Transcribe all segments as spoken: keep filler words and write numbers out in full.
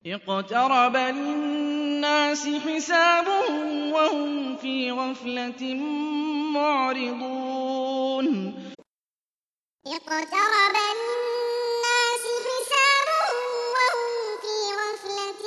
اقْتَرَبَ لِلنَّاسِ حِسَابُهُمْ وَهُمْ فِي غَفْلَةٍ مُّعْرِضُونَ اقْتَرَبَ لِلنَّاسِ حِسَابُهُمْ وَهُمْ فِي غَفْلَةٍ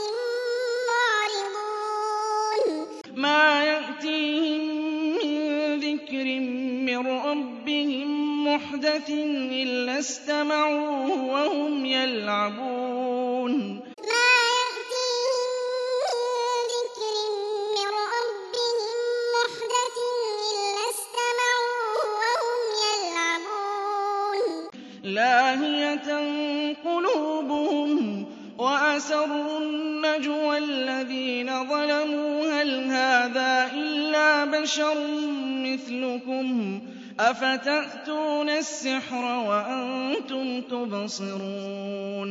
مُّعْرِضُونَ مَا يَأْتِيهِم مِّن ذِكْرٍ مِّن رَّبِّهِم مُّحْدَثٍ إِلَّا اسْتَمَعُوهُ وَهُمْ يَلْعَبُونَ مَا يَأْتِيهِم مِّن ذِكْرٍ مِّن رَّبِّهِم مُّحْدَثٍ إِلَّا اسْتَمَعُوهُ وَهُمْ يَلْعَبُونَ لَاهِيَةً قُلُوبُهُمْ وَأَسَرُّوا النَّجْوَى الَّذِينَ ظَلَمُوا هَلْ هَٰذَا إِلَّا بَشَرٌ مِّثْلُكُمْ أَفَتَأْتُونَ السِّحْرَ وَأَنتُمْ تُبْصِرُونَ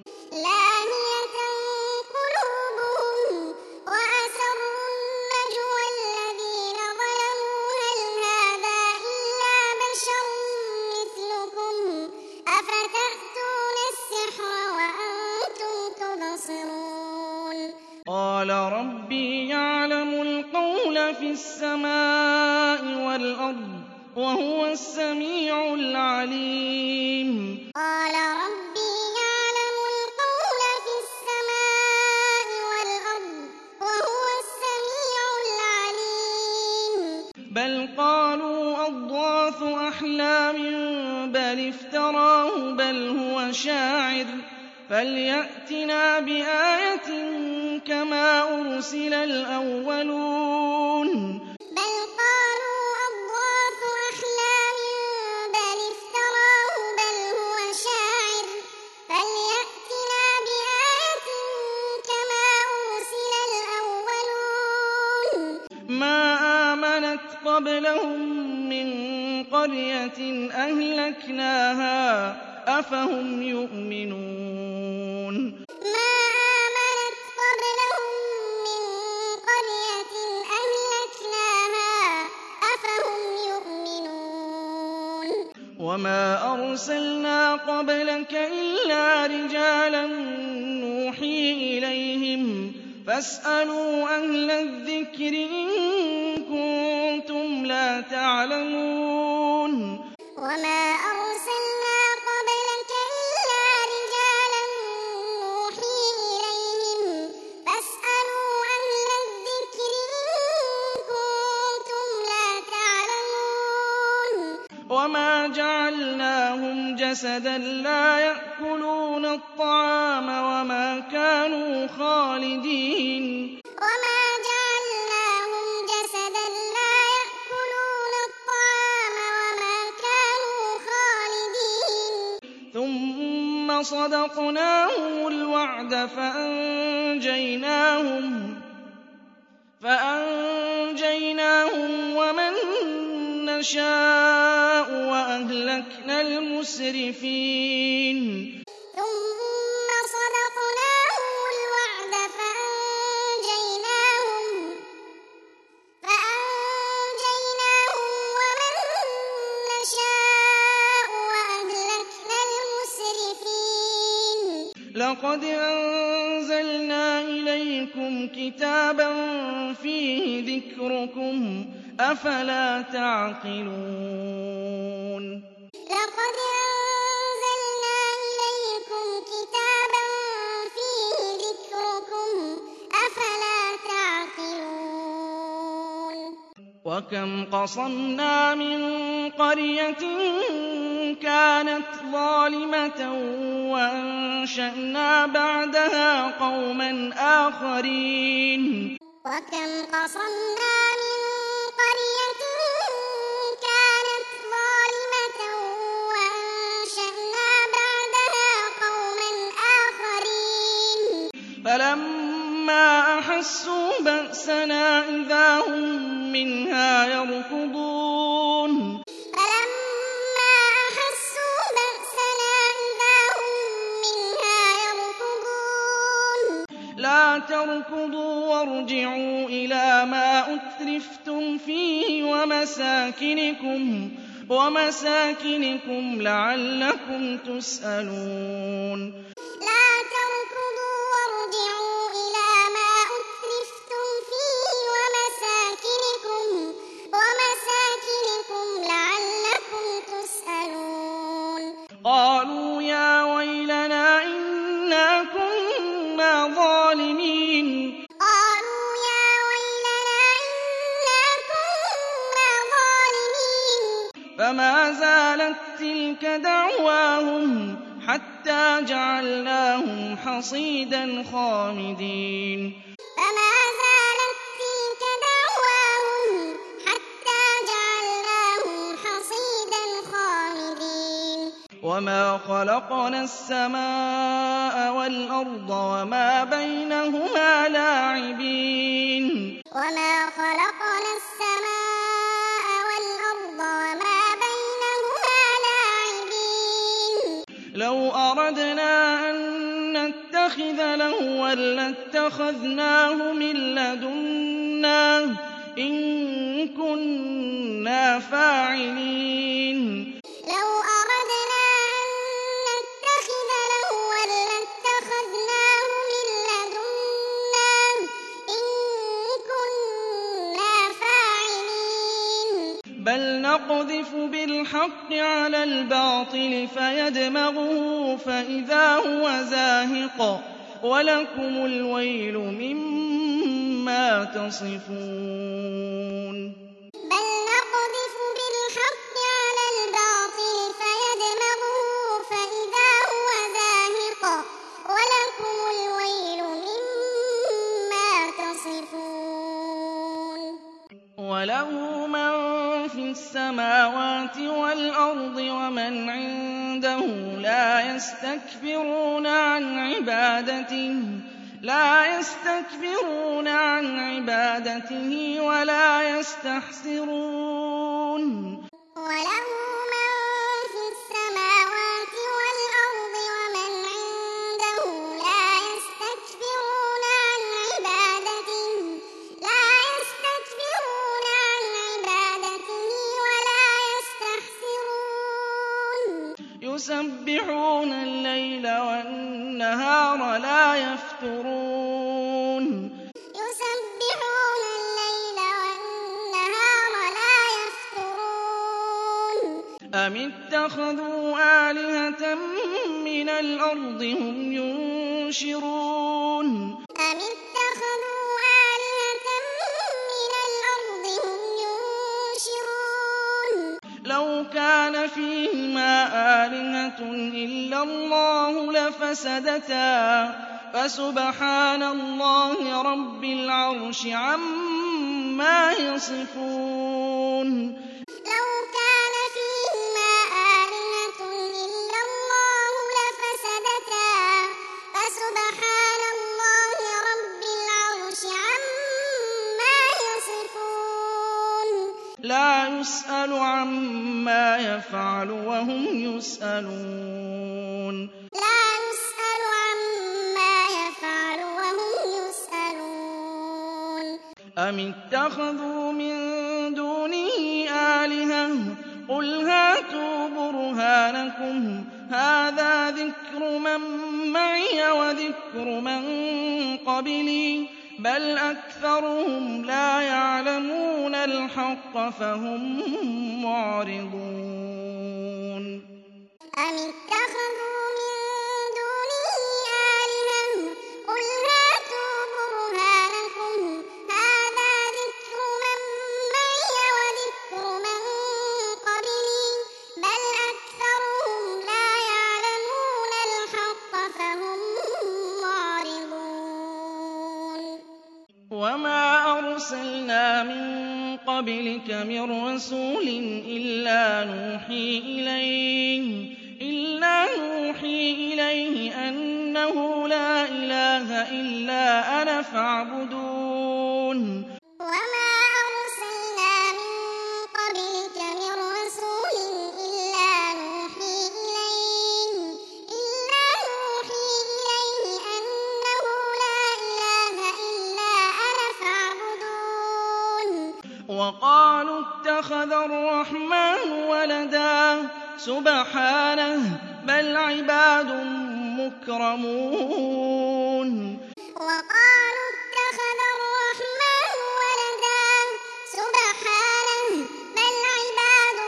لَاهِيَةً قُلُوبُهُمْ وَأَسَرُّوا النَّجْوَى الَّذِينَ ظَلَمُوا هَلْ هَٰذَا إِلَّا بَشَرٌ مِّثْلُكُمْ أَفَتَأْتُونَ السِّحْرَ وَأَنتُمْ تُبْصِرُونَ قَالَ رَبِّي يَعْلَمُ الْقَوْلَ فِي السَّمَاءِ وَالْأَرْضِ وَهُوَ السَّمِيعُ الْعَلِيمُ قَالَ رَبِّي يَعْلَمُ الْقَوْلَ فِي السَّمَاءِ وَالْأَرْضِ وَهُوَ السَّمِيعُ الْعَلِيمُ بَلْ قَالُوا أَضْغَاثُ أَحْلَامٍ بَلِ افْتَرَاهُ بَلْ هُوَ شَاعِرٌ فَلْيَأْتِنَا بِآيَةٍ كَمَا أُرْسِلَ الْأَوَّلُونَ بَلْ قَالُوا أَضْغَاثُ أَحْلَامٍ بَلِ افْتَرَاهُ بَلْ هُوَ شَاعِرٌ فَلْيَأْتِنَا بِآيَةٍ كَمَا أُرْسِلَ الْأَوَّلُونَ مَا آمَنَتْ قَبْلَهُم مِّن قَرْيَةٍ أَهْلَكْنَاهَا أَفَهُمْ يُؤْمِنُونَ مَا آمَنَتْ قَبْلَهُم مِّن قَرْيَةٍ أَهْلَكْنَاهَا أَفَهُمْ يُؤْمِنُونَ وَمَا أَرْسَلْنَا قَبْلَكَ إِلَّا رِجَالًا نُّوحِي إِلَيْهِمْ فَاسْأَلُوا أَهْلَ الذِّكْرِ إِن كُنتُمْ لَا تَعْلَمُونَ وَمَا أَرْسَلْنَا قَبْلَكَ إِلَّا رِجَالًا نُّوحِي إِلَيْهِمْ فَاسْأَلُوا أَهْلَ الذِّكْرِ إِن كُنتُمْ لَا تَعْلَمُونَ وَمَا جَعَلْنَاهُمْ جَسَدًا لَّا يَأْكُلُونَ الطَّعَامَ وَمَا كَانُوا خَالِدِينَ وَمَا جَعَلْنَاهُمْ جَسَدًا لَّا يَأْكُلُونَ الطَّعَامَ وَمَا كَانُوا خَالِدِينَ ثُمَّ صَدَقْنَاهُمُ الْوَعْدَ فَأَنجَيْنَاهُمْ فَأَنجَيْنَاهُمْ وَمَن نَّشَاءُ وَأَهْلَكْنَا الْمُسْرِفِينَ ثُمَّ صَدَقْنَاهُمُ الْوَعْدَ فَأَنجَيْنَاهُمْ فَأَنجَيْنَاهُمْ وَمَن نَّشَاءُ وَأَهْلَكْنَا الْمُسْرِفِينَ لَقَدْ أَنزَلْنَا إِلَيْكُمْ كِتَابًا فِيهِ ذِكْرُكُمْ ۖ أَفَلَا تَعْقِلُونَ لَقَدْ أَنزَلْنَا إِلَيْكُمْ كِتَابًا فِيهِ ذِكْرُكُمْ ۖ أَفَلَا تَعْقِلُونَ وَكَمْ قَصَمْنَا مِن قَرْيَةٍ كَانَتْ ظَالِمَةً وَأَنشَأْنَا بَعْدَهَا قَوْمًا آخَرِينَ وَكَمْ قَصَمْنَا مِن قَرْيَةٍ كَانَتْ ظَالِمَةً وَأَنشَأْنَا بَعْدَهَا قَوْمًا آخَرِينَ فَلَمَّا أَحَسُّوا بَأْسَنَا إِذَا هُم مِّنْهَا يَرْكُضُونَ فَلَمَّا أَحَسُّوا بَأْسَنَا إِذَا هُم مِّنْهَا يَرْكُضُونَ لَا تَرْكُضُوا وَارْجِعُوا إِلَىٰ مَا أُتْرِفْتُمْ فِيهِ وَمَسَاكِنِكُمْ وَمَسَاكِنِكُمْ لَعَلَّكُمْ تُسْأَلُونَ لَا تَرْكُضُوا وَارْجِعُوا فما زالت تلك دعواهم حتى جعلناهم حصيدا خامدين فما زالت تلك دعواهم حتى جعلناهم حصيدا خامدين وما خلقنا السماء والأرض وما بينهما لاعبين وما خلقنا السماء والأرض وما بينهما لاعبين لو أردنا أن نتخذ لهوا لاتخذناه من لدنا إن كنا فاعلين لو أردنا أن نتخذ لهوا لاتخذناه من لدنا إن كنا فاعلين بل نقذف بالحق على الباطل فيدمغه فإذا هو زاهق ولكم الويل مما تصفون بل نقذف بالحق على الباطل فيدمغه فإذا هو زاهق ولكم الويل مما تصفون وله من في السماوات والأرض ومن عنده لا يستكبرون عن عبادته لا يستكبرون عن عبادته ولا يستحسرون وله من في السماوات والأرض ومن عنده لا يستكبرون عن عبادته لا يستكبرون عن عبادته ولا يستحسرون يسبحون الليل والنهار لا يفترون يسبحون الليل والنهار لا يفترون أم اتخذوا آلهة من الأرض هم ينشرون أم اتخذوا آلهة من الأرض هم ينشرون لو كان فيهما آلهة إلا الله لفسدتا فسبحان الله رب العرش عما يصفون لو كان فيهما آلهة إلا الله لفسدتا فسبحان الله رب العرش عما يصفون لا يسأل عما يفعل وهم يسألون لا يسأل عما يفعل وهم يسألون أم اتخذوا من دونه آلهة قل هاتوا برهانكم هذا ذكر من معي وذكر من قبلي بل أكثرهم لا يعلمون الحق فهم معرضون أم اتخذوا من دونه آلهة قل هاتوا برهانكم هذا ذكر من معي وذكر من قبلي بل أكثرهم لا يعلمون الحق فهم معرضون وما أرسلنا من قبلك من رسول إلا نوحي إليه إلا نوحي إليه أنه لا إله إلا أنا فاعبدون وما أرسلنا من قبلك من رسول إلا نوحي إليه إلا نوحي إليه أنه لا إله إلا أنا فاعبدون وقالوا اتخذ الرحمن ولدا سبحانه بل عباد مكرمون وقالوا اتخذ الرحمن ولدا سبحانه بل عباد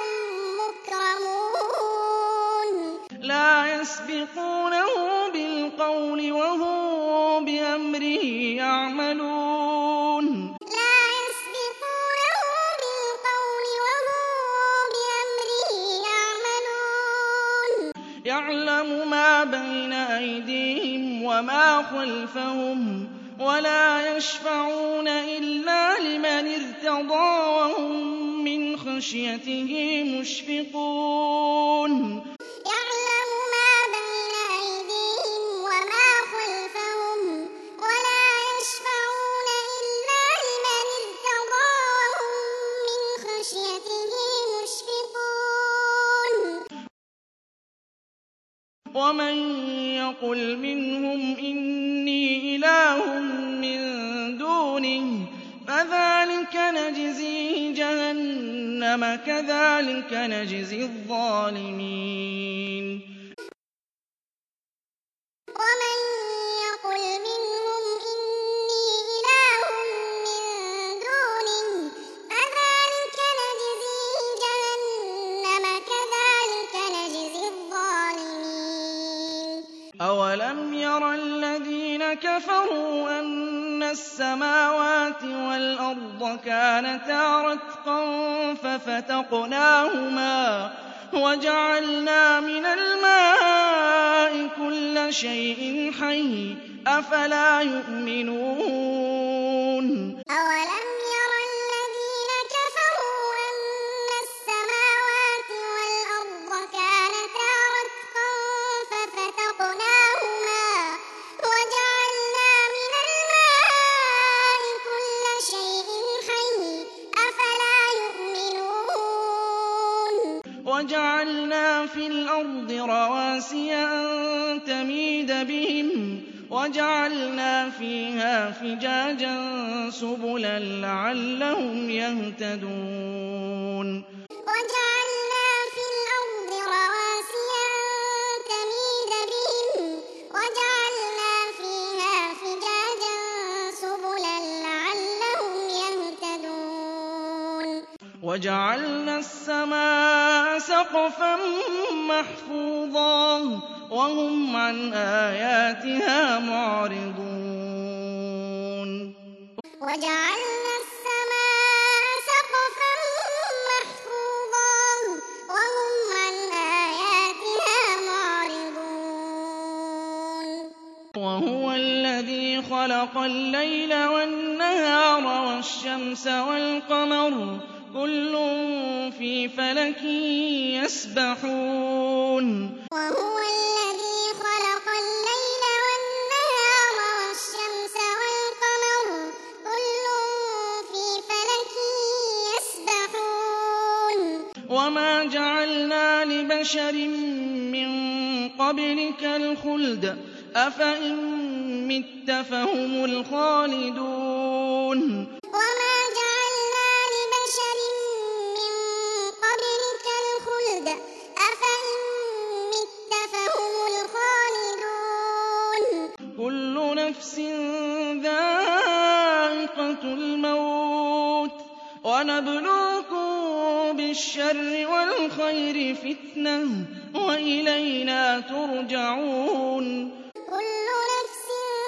مكرمون لا يسبقونه بالقول وهم بأمره يعملون لا يسبقونه بالقول وهم بأمره وما خلفهم ولا يشفعون إلا لمن ارتضى وهم من خشيته مشفقون يعلم ما بين أيديهم وما خلفهم ولا يشفعون إلا لمن ارتضى وهم من خشيته مشفقون ومن يقل منهم إني إله من دونه فذلك نجزيه جهنم كذلك نجزي الظالمين ومن يقل منهم إني إله من دونه فذلك نجزيه جهنم كذلك نجزي الظالمين أولم ير الذين كفروا أن السماوات والأرض كانتا رتقا ففتقناهما وجعلنا من الماء كل شيء حي أفلا يؤمنون أولم ير الذين كفروا أن السماوات والأرض كانتا رتقا ففتقناهما وجعلنا من الماء كل شيء حي أفلا يؤمنون وجعلنا في الأرض رواسي أن تميد بهم وجعلنا فيها فجاجا سبلا لعلهم يهتدون وجعلنا في الأرض رواسي أن تميد بهم وجعلنا فيها فجاجا سبلا لعلهم يهتدون وجعلنا السماء سقفا محفوظا وهم عن آياتها معرضون وجعلنا السماء سقفا محفوظا وهم عن آياتها معرضون وهو الذي خلق الليل والنهار والشمس والقمر كل في فلك يسبحون وهو الذي خلق الليل والنهار والشمس والقمر كل في فلك يسبحون وما جعلنا لبشر من قبلك الخلد أفإن مت فهم الخالدون وما جعلنا لبشر من قبلك الخلد أفإن مت فهم الخالدون كل نفس ذائقة الموت ونبلوكم بالشر والخير فتنة وإلينا ترجعون كل نفس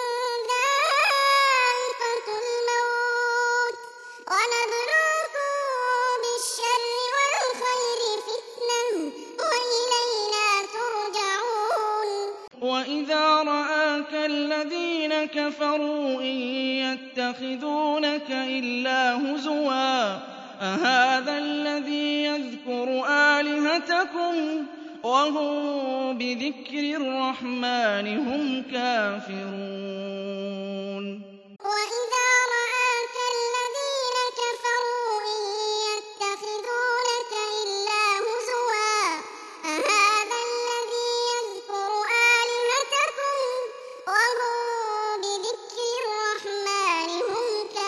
ذائقة الموت ونبلوكم بالشر والخير فتنة وإلينا ترجعون وإذا رآك الذين كفروا إن يتخذونك إلا هزوا أهذا الذي يذكر آلهتكم وهم بذكر الرحمن هم كافرون وإذا رآك الذين كفروا إن يتخذونك إلا هزوا أهذا الذي يذكر آلهتكم وهم بذكر الرحمن هم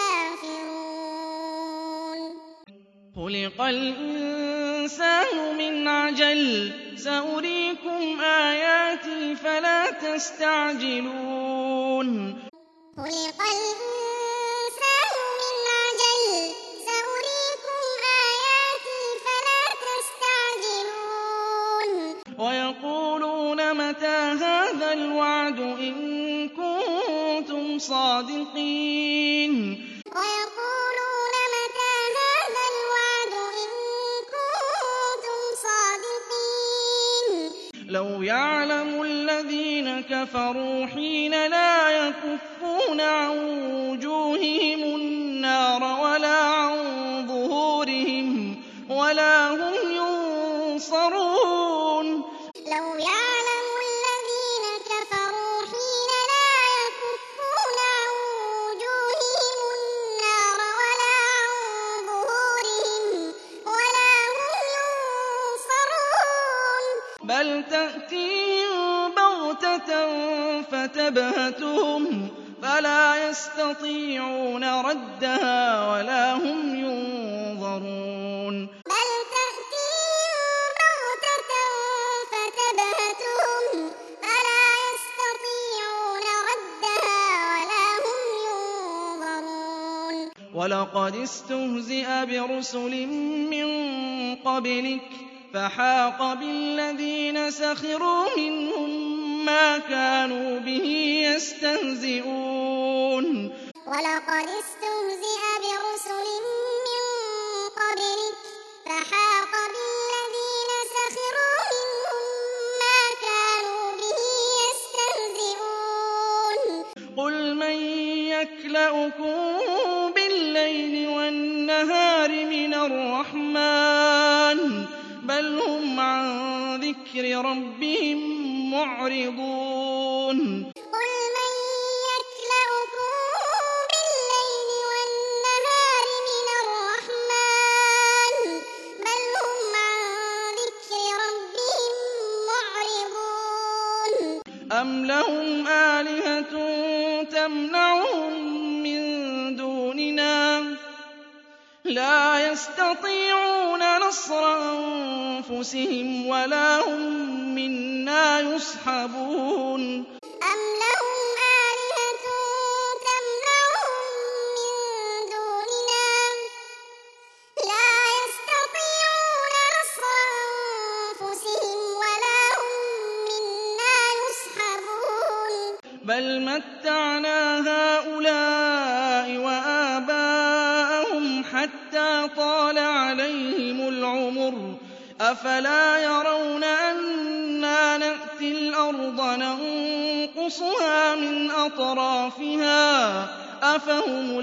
كافرون خلق الإنسان من عجل سأريكم آياتي فلا تستعجلون خلق الإنسان من عجل سأريكم آياتي فلا تستعجلون ويقولون متى هذا الوعد إن كنتم صادقين ويقولون متى هذا الوعد إن كنتم صادقين لو يعلم الذين كفروا حين لا يكفون عن وجوههم النار ولا عن ظهورهم ولا هم ينصرون لو يعلم الذين كفروا حين لا يكفون عن وجوههم النار ولا عن ظهورهم ولا هم ينصرون بل تأتيهم بغتة فتبهتهم فلا يستطيعون ردها ولا هم ينظرون بل تأتيهم بغتة فتبهتهم فلا يستطيعون ردها ولا هم ينظرون ولقد استهزئ برسل من قبلك فحاق بالذين سخروا منهم ما كانوا به يستهزئون ولقد استهزئ برسل من قبلك فحاق بالذين سخروا منهم ما كانوا به يستهزئون قل من يكلؤكم بالليل والنهار من الرحمن بل هم عن ذكر ربهم معرضون قل من يكلؤكم بالليل والنهار من الرحمن بل هم عن ذكر ربهم معرضون أم لهم آلهة تمنعهم من دوننا لا يستطيعون نصر أنفسهم ولا هم منا يصحبون أم لهم آلهة تمنعهم من دوننا لا يستطيعون نصر أنفسهم ولا هم منا يصحبون بل متعنا هؤلاء وآباءهم حتى طال عليهم العمر أفلا يرون أنا نأتي الأرض ننقصها من أطرافها أفهم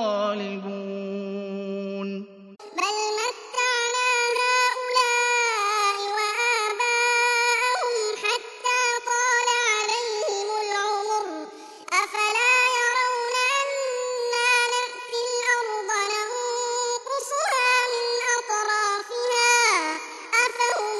الغالبون بل متعنا هؤلاء وآباءهم حتى طال عليهم العمر أفلا يرون أنا نأتي الأرض ننقصها من أطرافها أفهم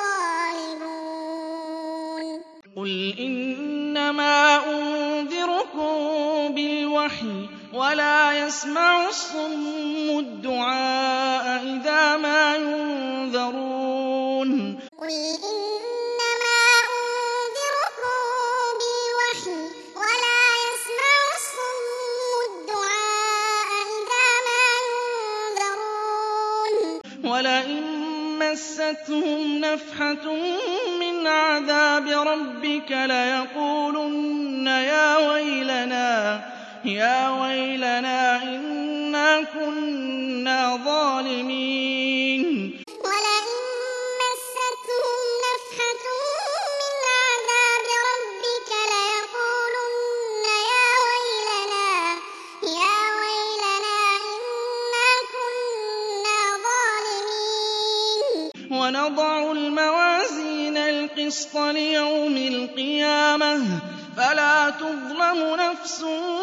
الغالبون قل إنما أنذركم بالوحي ولا يسمع الصم الدعاء إذا ما ينذرون قل إنما أنذركم بالوحي ولا يسمع الصم الدعاء إذا ما ينذرون ولئن مستهم نفحة من عذاب ربك ليقولن يا ويلنا يا ويلنا إنا كنا ظالمين ولئن مستهم نفحة من عذاب ربك ليقولن يا ويلنا يا ويلنا إنا كنا ظالمين ونضع الموازين القسط ليوم القيامة فلا تظلم نفس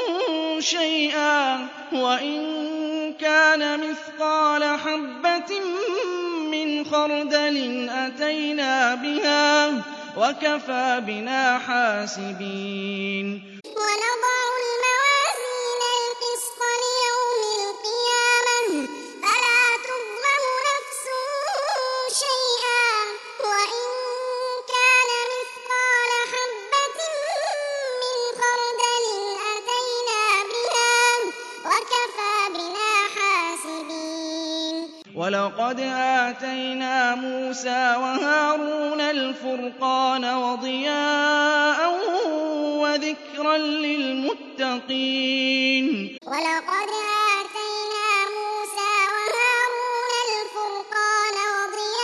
شيئا وإن كان مثقال حبة من خردل أتينا بها وكفى بنا حاسبين ونضع الموازين القسط ليوم القيامة فلا تظلم نفس شيئا وإن كان مثقال حبة من خردل أتينا بها وكفى بنا حاسبين ولقد آتينا موسى وهارون الفرقان وضياء وذكرا للمتقين ولقد آتينا موسى وهارون الفرقان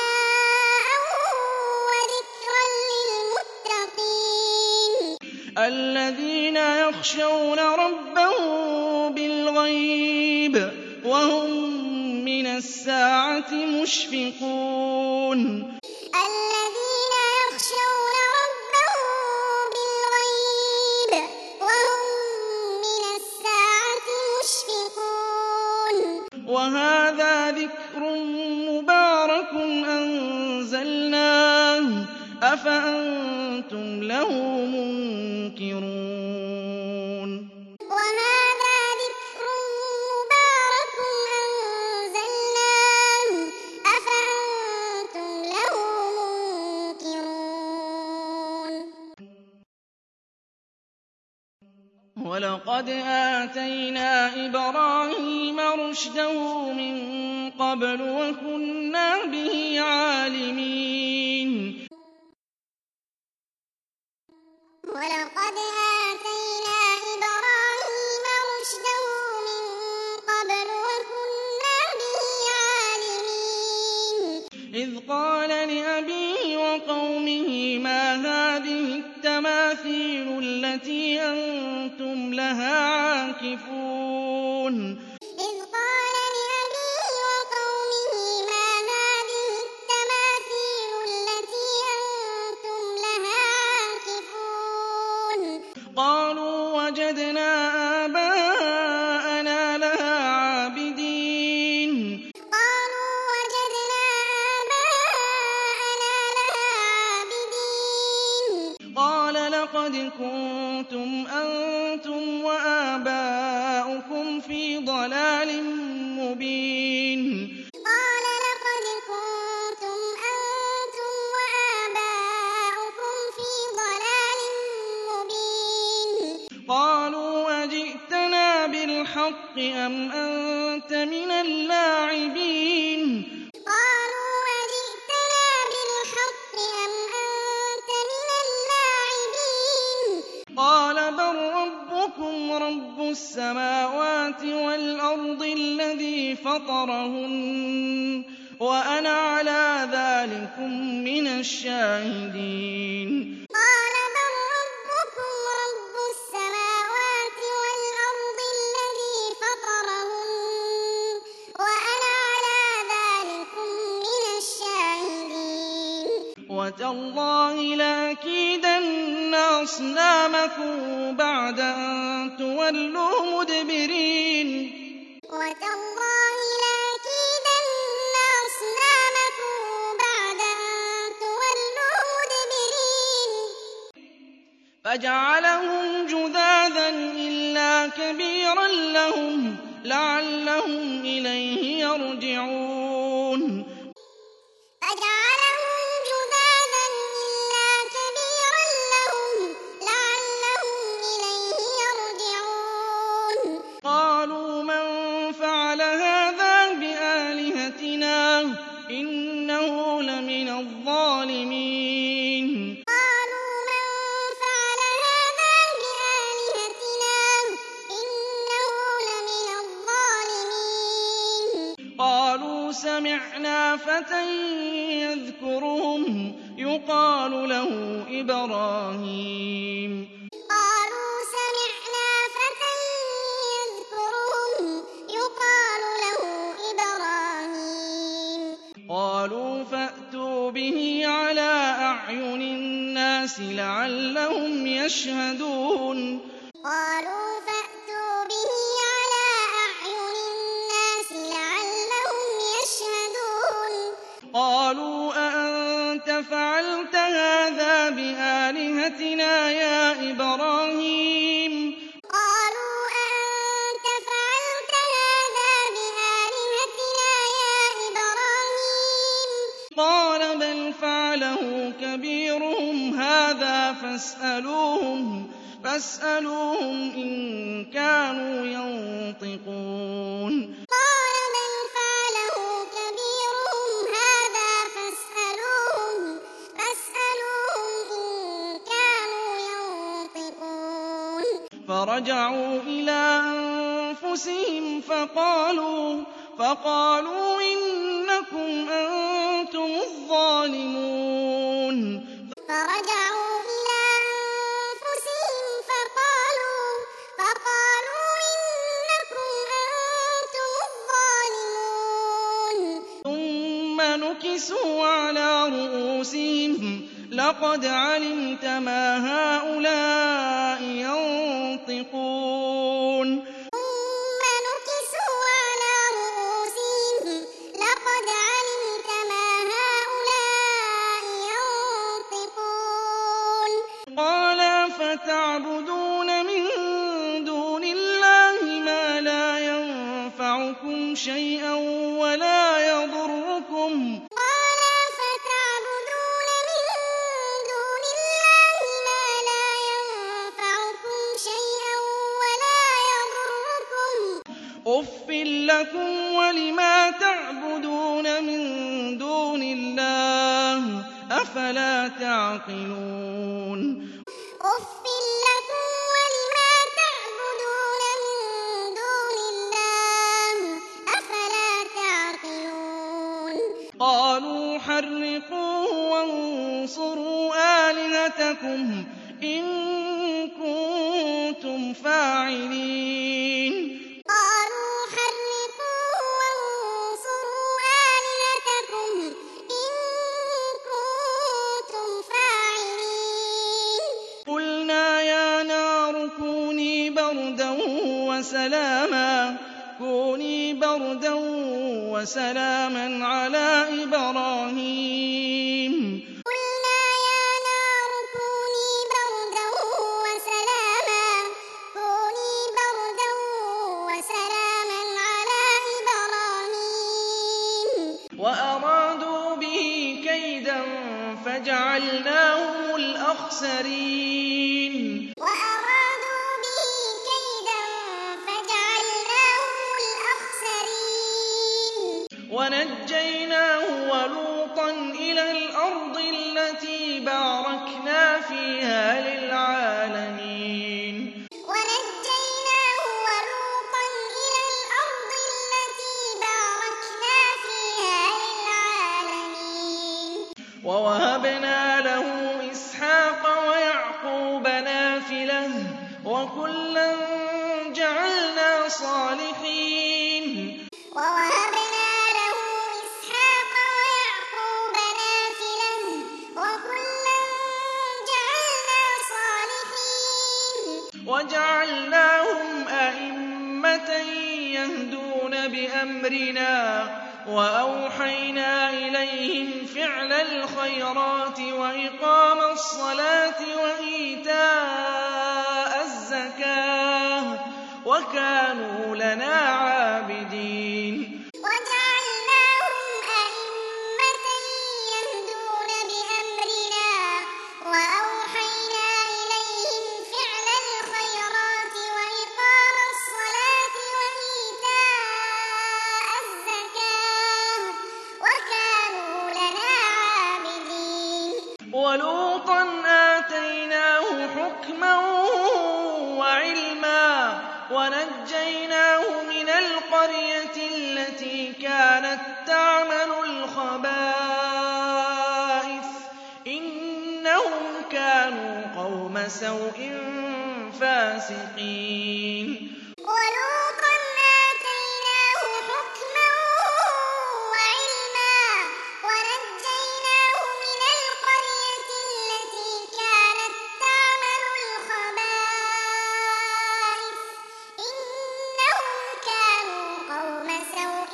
وضياء وذكرا للمتقين الَّذِينَ يَخْشَوْنَ رَبَّهُم بِالْغَيْبِ وَهُم مِّنَ السَّاعَةِ مُشْفِقُونَ الَّذِينَ يَخْشَوْنَ رَبَّهُم بِالْغَيْبِ وَهُم مِّنَ السَّاعَةِ مُشْفِقُونَ وَهَٰذَا ذِكْرٌ مُّبَارَكٌ أَنزَلْنَاهُ أَفَأَنتُمْ لَهُ مُنكِرُونَ وَهَٰذَا ذِكْرٌ مُّبَارَكٌ أَنزَلْنَاهُ أَفَأَنتُمْ لَهُ مُنكِرُونَ وَلَقَدْ آتَيْنَا إِبْرَاهِيمَ رُشْدَهُ مِن قَبْلُ وَكُنَّا بِهِ عَالِمِينَ وَلَقَدْ آتَيْنَا إِبْرَاهِيمَ رُشْدَهُ مِن قَبْلُ وَكُنَّا بِهِ عَالِمِينَ إِذْ قَالَ لِأَبِيهِ وَقَوْمِهِ مَا هَٰذِهِ التَّمَاثِيلُ الَّتِي أَنتُمْ لَهَا عَاكِفُونَ إِذْ قَالَ لِأَبِيهِ وَقَوْمِهِ مَا هَٰذِهِ التَّمَاثِيلُ الَّتِي أَنتُمْ لَهَا عَاكِفُونَ قَالُوا وَجَدْنَا آبَاءَنَا لَهَا عَابِدِينَ قَالُوا وَجَدْنَا آبَاءَنَا لَهَا عَابِدِينَ قَالَ لَقَدْ كُنتُمْ أَنتُمْ وَآبَاؤُكُمْ فِي ضَلَالٍ مُّبِينٍ قَالَ لَقَدْ كُنتُمْ أَنتُمْ وَآبَاؤُكُمْ فِي ضَلَالٍ مُّبِينٍ قَالُوا أَجِئْتَنَا بِالْحَقِّ أَمْ أَنتَ مِنَ اللاعبين قَالُوا أَجِئْتَنَا بِالْحَقِّ أَمْ أَنتَ مِنَ اللاعبين قَالَ بَل رَّبُّكُمْ رَبُّ السَّمَاوَاتِ وَالْأَرْضِ الَّذِي فَطَرَهُنَّ وَأَنَا عَلَىٰ ذَٰلِكُم مِّنَ الشَّاهِدِينَ قَالَ بَل رَّبُّكُمْ رَبُّ السَّمَاوَاتِ وَالْأَرْضِ الَّذِي فَطَرَهُنَّ وَأَنَا عَلَىٰ ذَٰلِكُم مِّنَ الشَّاهِدِينَ وَتَاللَّهِ لَأَكِيدَنَّ أَصْنَامَكُم بَعْدَ أَن تُوَلُّوا مُدْبِرِينَ وَتَاللَّهِ لَأَكِيدَنَّ أَصْنَامَكُم بَعْدَ أَن تُوَلُّوا مُدْبِرِينَ فَجَعَلَهُمْ جُذَاذًا إِلَّا كَبِيرًا لَّهُمْ لَعَلَّهُمْ إِلَيْهِ يَرْجِعُونَ فَجَعَلَهُمْ جُذَاذًا إِلَّا كَبِيرًا لَّهُمْ لَعَلَّهُمْ إِلَيْهِ يَرْجِعُونَ قَالُوا مَن فَعَلَ هَٰذَا بِآلِهَتِنَا إِنَّهُ لَمِنَ الظَّالِمِينَ قَالُوا مَن فَعَلَ هَٰذَا بِآلِهَتِنَا إِنَّهُ لَمِنَ الظَّالِمِينَ قَالُوا سَمِعْنَا فَتًى يَذْكُرُهُمْ يُقَالُ لَهُ إِبْرَاهِيمُ قَالُوا سَمِعْنَا فَتًى يَذْكُرُهُمْ يُقَالُ لَهُ إِبْرَاهِيمُ قَالُوا فَأْتُوا بِهِ عَلَىٰ أَعْيُنِ النَّاسِ لَعَلَّهُمْ يَشْهَدُونَ قَالُوا فَأْتُوا بِهِ عَلَىٰ أَعْيُنِ النَّاسِ لَعَلَّهُمْ يَشْهَدُونَ قَالُوا أَأَنتَ فَعَلْتَ هَٰذَا بِآلِهَتِنَا يَا إِبْرَاهِيمُ قَالُوا أَأَنتَ فَعَلْتَ هَٰذَا بِآلِهَتِنَا يَا إِبْرَاهِيمُ قَالَ بَلْ فَعَلَهُ كَبِيرُهُمْ هَٰذَا فَاسْأَلُوهُمْ فَاسْأَلُوهُمْ إِن كَانُوا يَنطِقُونَ قَالَ بَلْ فَعَلَهُ كَبِيرُهُمْ هَٰذَا فَاسْأَلُوهُمْ فَاسْأَلُوهُمْ إِن كَانُوا يَنطِقُونَ فَرَجَعُوا إِلَىٰ أَنفُسِهِمْ فَقَالُوا فَقَالُوا إِنَّكُمْ أَنتُمُ الظَّالِمُونَ فَرَجَعُوا إِلَىٰ أَنفُسِهِمْ نُكِسُوا عَلَىٰ رُءُوسِهِمْ لَقَدْ عَلِمْتَ مَا هَٰؤُلَاءِ يَنطِقُونَ ثُمَّ نُكِسُوا عَلَىٰ رُءُوسِهِمْ لَقَدْ عَلِمْتَ مَا هَٰؤُلَاءِ يَنطِقُونَ قَالَ أَفَتَعْبُدُونَ مِن دُونِ اللَّهِ مَا لَا يَنفَعُكُمْ شَيْئًا وَلَا يَضُرُّكُمْ قَالَ أَفَتَعْبُدُونَ مِن دُونِ اللَّهِ مَا لَا يَنفَعُكُمْ شَيْئًا وَلَا يَضُرُّكُمْ أُفٍّ لَّكُمْ وَلِمَا تَعْبُدُونَ مِن دُونِ اللَّهِ ۖ أَفَلَا تَعْقِلُونَ أُفٍّ لَّكُمْ وَلِمَا تَعْبُدُونَ مِن دُونِ اللَّهِ ۖ أَفَلَا تَعْقِلُونَ قَالُوا حَرِّقُوهُ وَانصُرُوا آلِهَتَكُمْ إِن كُنتُمْ فَاعِلِينَ قَالُوا حَرِّقُوهُ وَانصُرُوا آلِهَتَكُمْ إِن كُنتُمْ فَاعِلِينَ قُلْنَا يَا نَارُ كُونِي بَرْدًا وَسَلَامًا كُونِي بَرْدًا وَسَلَامًا عَلَىٰ إِبْرَاهِيمَ قُلْنَا يَا نَارُ كُونِي بَرْدًا وَسَلَامًا كُونِي بَرْدًا وَسَلَامًا عَلَىٰ إِبْرَاهِيمَ وَأَرَادُوا بِهِ كَيْدًا فَجَعَلْنَاهُمُ الْأَخْسَرِينَ وَأَرَادُوا بِهِ كَيْدًا فَجَعَلْنَاهُمُ الْأَخْسَرِينَ وَنَجَّيْنَاهُ وَلُوطًا إِلَى الْأَرْضِ الَّتِي بَارَكْنَا فِيهَا لِلْعَالَمِينَ وَنَجَّيْنَاهُ وَلُوطًا إِلَى الْأَرْضِ الَّتِي بَارَكْنَا فِيهَا لِلْعَالَمِينَ وَوَهَبْنَا لَهُ إِسْحَاقَ وَيَعْقُوبَ نَافِلَةً وَكُلًّا جَعَلْنَا صَالِحِينَ وَوَهَبْنَا لَهُ إِسْحَاقَ وَيَعْقُوبَ نَافِلَةً وَكُلًّا جَعَلْنَا صَالِحِينَ وَجَعَلْنَاهُمْ أَئِمَّةً يَهْدُونَ بِأَمْرِنَا وَأَوْحَيْنَا إِلَيْهِمْ فِعْلَ الْخَيْرَاتِ وَإِقَامَ الصَّلَاةِ وَإِيتَاءَ الزَّكَاةِ وَكَانُوا لَنَا عَابِدِينَ وَجَعَلْنَاهُمْ أَئِمَّةً يَهْدُونَ بِأَمْرِنَا وَأَوْحَيْنَا إِلَيْهِمْ فِعْلَ الْخَيْرَاتِ وَإِقَامَ الصَّلَاةِ وَإِيتَاءَ الزَّكَاةِ وَكَانُوا لَنَا عَابِدِينَ وَلُوطًا آتَيْنَاهُ حُكْمًا وَعِلْمًا وَنَجَّيْنَاهُ مِنَ الْقَرْيَةِ الَّتِي كَانَت تَّعْمَلُ الْخَبَائِثَ ۗ إِنَّهُمْ كَانُوا قَوْمَ سَوْءٍ فَاسِقِينَ وَلُوطًا آتَيْنَاهُ حُكْمًا وَعِلْمًا وَنَجَّيْنَاهُ مِنَ الْقَرْيَةِ الَّتِي كَانَت تَّعْمَلُ الْخَبَائِثَ ۗ إِنَّهُمْ كَانُوا قَوْمَ سَوْءٍ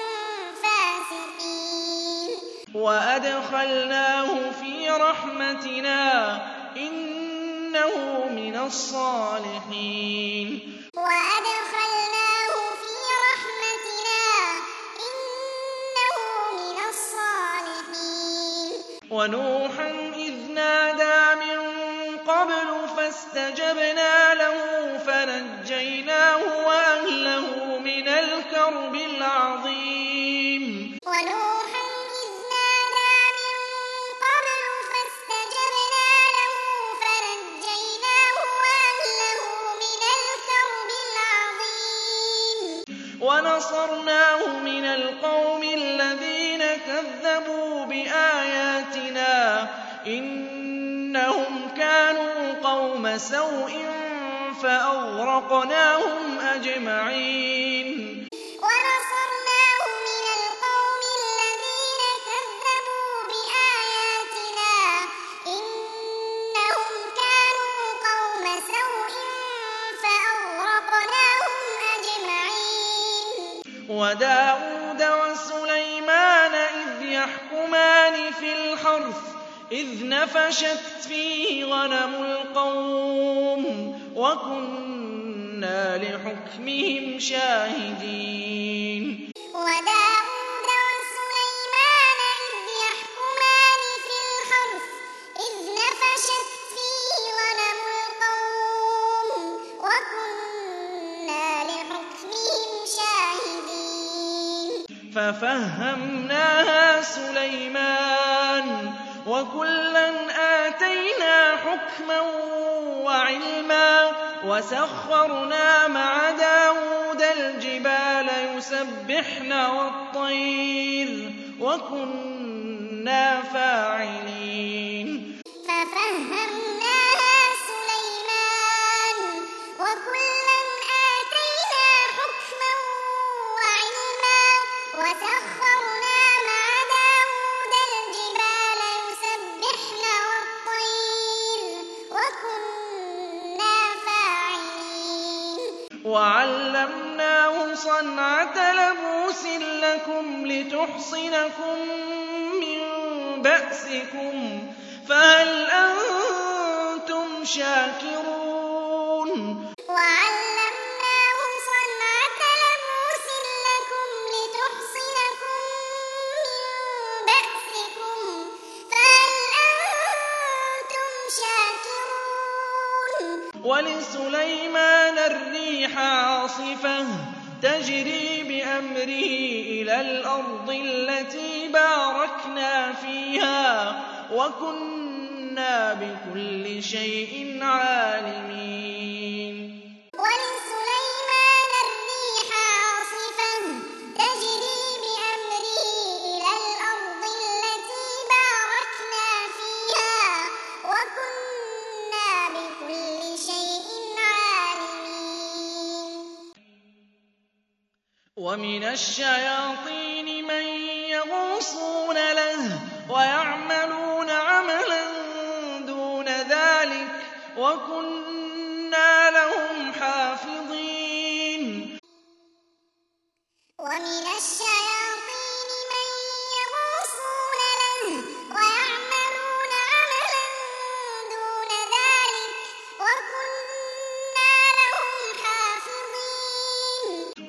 فَاسِقِينَ وَأَدْخَلْنَاهُ فِي رَحْمَتِنَا إِنَّهُ مِنَ الصَّالِحِينَ وَأَدْخَلْنَاهُ فِي رَحْمَتِنَا إِنَّهُ مِنَ الصَّالِحِينَ وَنُوحًا إِذْ نَادَىٰ مِن قَبْلُ فَاسْتَجَبْنَا لَهُ فَنَجَّيْنَاهُ وَأَهْلَهُ مِنَ الْكَرْبِ الْعَظِيمِ وَنُوحًا إِذْ نَادَىٰ مِن قَبْلُ فَاسْتَجَبْنَا لَهُ فَنَجَّيْنَاهُ وَأَهْلَهُ مِنَ الْكَرْبِ الْعَظِيمِ وَنَصَرْنَاهُ مِنَ الْقَوْمِ الَّذِينَ كَذَّبُوا بِآيَاتِنَا ۚ إِنَّهُمْ كَانُوا قَوْمَ سَوْءٍ فَأَغْرَقْنَاهُمْ أَجْمَعِينَ وَنَصَرْنَاهُ مِنَ الْقَوْمِ الَّذِينَ كَذَّبُوا وَدَاوُودَ وَسُلَيْمَانَ إِذْ يَحْكُمَانِ فِي الْحَرْثِ إِذْ نَفَشَتْ فِيهِ غَنَمُ الْقَوْمِ وَكُنَّا لِحُكْمِهِمْ شَاهِدِينَ وَدَاوُودَ وَسُلَيْمَانَ إِذْ يَحْكُمَانِ فِي الْحَرْثِ إِذْ نَفَشَتْ فِيهِ غَنَمُ الْقَوْمِ وَكُنَّا لِحُكْمِهِمْ شَاهِدِينَ فَفَهَّمْنَاهَا سُلَيْمَانَ وَكُلًّا آتَيْنَا حُكْمًا وَعِلْمًا وَسَخَّرْنَا مَعَ دَاوُودَ الْجِبَالَ يُسَبِّحْنَ وَالطَّيْرَ وَكُنَّا فَاعِلِينَ فَفَهَّمْنَاهَا سُلَيْمَانَ وَكُلًّا آتَيْنَا حُكْمًا وَعِلْمًا وَسَخَّرْنَا مَعَ دَاوُودَ الْجِبَالَ يُسَبِّحْنَ وَالطَّيْرَ وَكُنَّا فَاعِلِينَ وَعَلَّمْنَاهُ صَنْعَةَ لَبُوسٍ لَّكُمْ لِتُحْصِنَكُم مِّن بَأْسِكُمْ فَهَلْ أَنتُمْ شَاكِرُونَ وَعَلَّمْنَاهُ صَنْعَةَ لَبُوسٍ لَّكُمْ لِتُحْصِنَكُم مِّن بَأْسِكُمْ فَهَلْ أَنتُمْ شَاكِرُونَ وَلِسُلَيْمَانَ الرِّيحَ عَاصِفَةً تَجْرِي بِأَمْرِهِ إِلَى الْأَرْضِ الَّتِي بَارَكْنَا فِيهَا وَكُنَّا بِكُلِّ شَيْءٍ عَالِمِينَ وَلِسُلَيْمَانَ الرِّيحَ عَاصِفَةً تَجْرِي بِأَمْرِهِ إِلَى الْأَرْضِ الَّتِي بَارَكْنَا فِيهَا وَكُنَّا بِكُلِّ شَيْءٍ عَالِمِينَ وَمِنَ الشَّيَاطِينِ مَن يَغُوصُونَ لَهُ وَيَعْمَلُونَ عَمَلًا دُونَ ذَٰلِكَ وَكُنَّا لَهُمْ حَافِظِينَ وَمِنَ الشَّيَاطِينِ مَن يَغُوصُونَ لَهُ وَيَعْمَلُونَ عَمَلًا دُونَ ذَٰلِكَ وَكُنَّا لَهُمْ حَافِظِينَ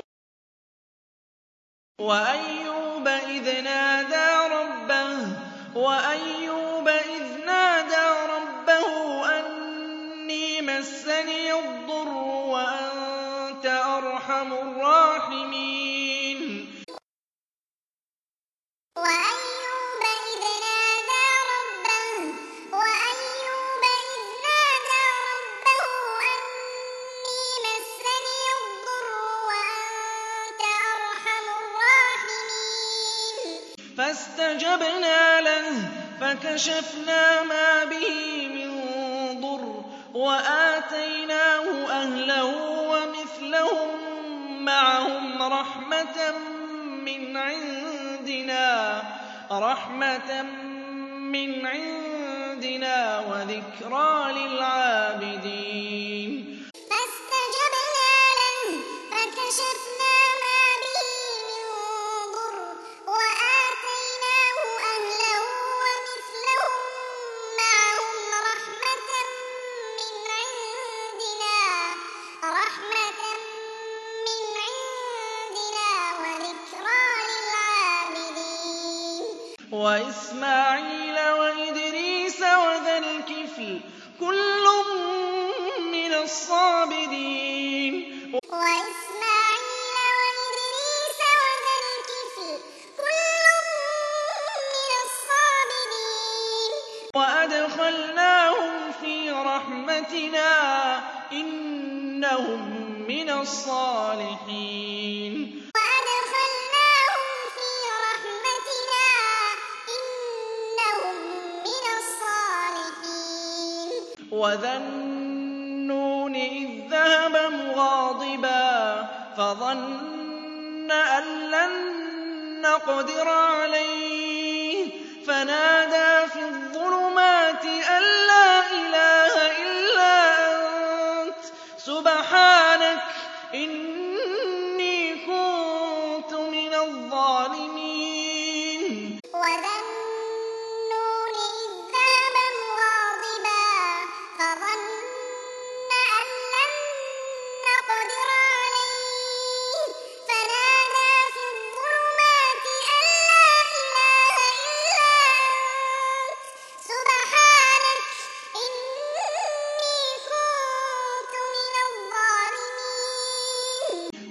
وَأَيُّوبَ إِذْ نَادَىٰ رَبَّهُ وَأَيُّوبَ إِذْ نَادَىٰ رَبَّهُ أَنِّي مَسَّنِيَ الضُّرُّ وَأَنتَ أَرْحَمُ الرَّاحِمِينَ وَأَيُّوبَ إِذْ نَادَىٰ رَبَّهُ وَأَيُّوبَ إِذْ نَادَىٰ رَبَّهُ أَنِّي مَسَّنِيَ الضُّرُّ وَأَنتَ أَرْحَمُ الرَّاحِمِينَ فَاسْتَجَبْنَا لَهُ فَكَشَفْنَا مَا بِهِ مِن ضُرٍّ وَآتَيْنَاهُ أَهْلَهُ وَمِثْلَهُم مَّعَهُمْ رَحْمَةً مِّنْ عِندِنَا رَحْمَةً مِّنْ عِندِنَا وَذِكْرَىٰ لِلْعَابِدِينَ فَاسْتَجَبْنَا لَهُ فَكَشَفْنَا مَا بِهِ مِن ضُرٍّ وَآتَيْنَاهُ أَهْلَهُ وَمِثْلَهُم مَّعَهُمْ رَحْمَةً مِّنْ عِندِنَا رَحْمَةً مِّنْ عِندِنَا وَذِكْرَىٰ لِلْعَابِدِينَ وَإِسْمَاعِيلَ وَإِدْرِيسَ وَذَا الْكِفْلِ كُلٌّ مِّنَ الصَّابِرِينَ وَإِسْمَاعِيلَ وَإِدْرِيسَ وَذَا الْكِفْلِ كُلٌّ مِّنَ الصَّابِرِينَ وَأَدْخَلْنَاهُمْ فِي رَحْمَتِنَا إِنَّهُم مِّنَ الصَّالِحِينَ وَأَدْخَلْنَاهُمْ فِي رَحْمَتِنَا إِنَّهُم مِّنَ الصَّالِحِينَ وَذَا النُّونِ إِذ ذَّهَبَ مُغَاضِبًا فَظَنَّ أَن لَّن نَّقْدِرَ عَلَيْهِ فَنَادَىٰ فِي الظُّلُمَاتِ أَن لَّا إِلَٰهَ إِلَّا أَنتَ سُبْحَانَكَ إِنِّي كُنتُ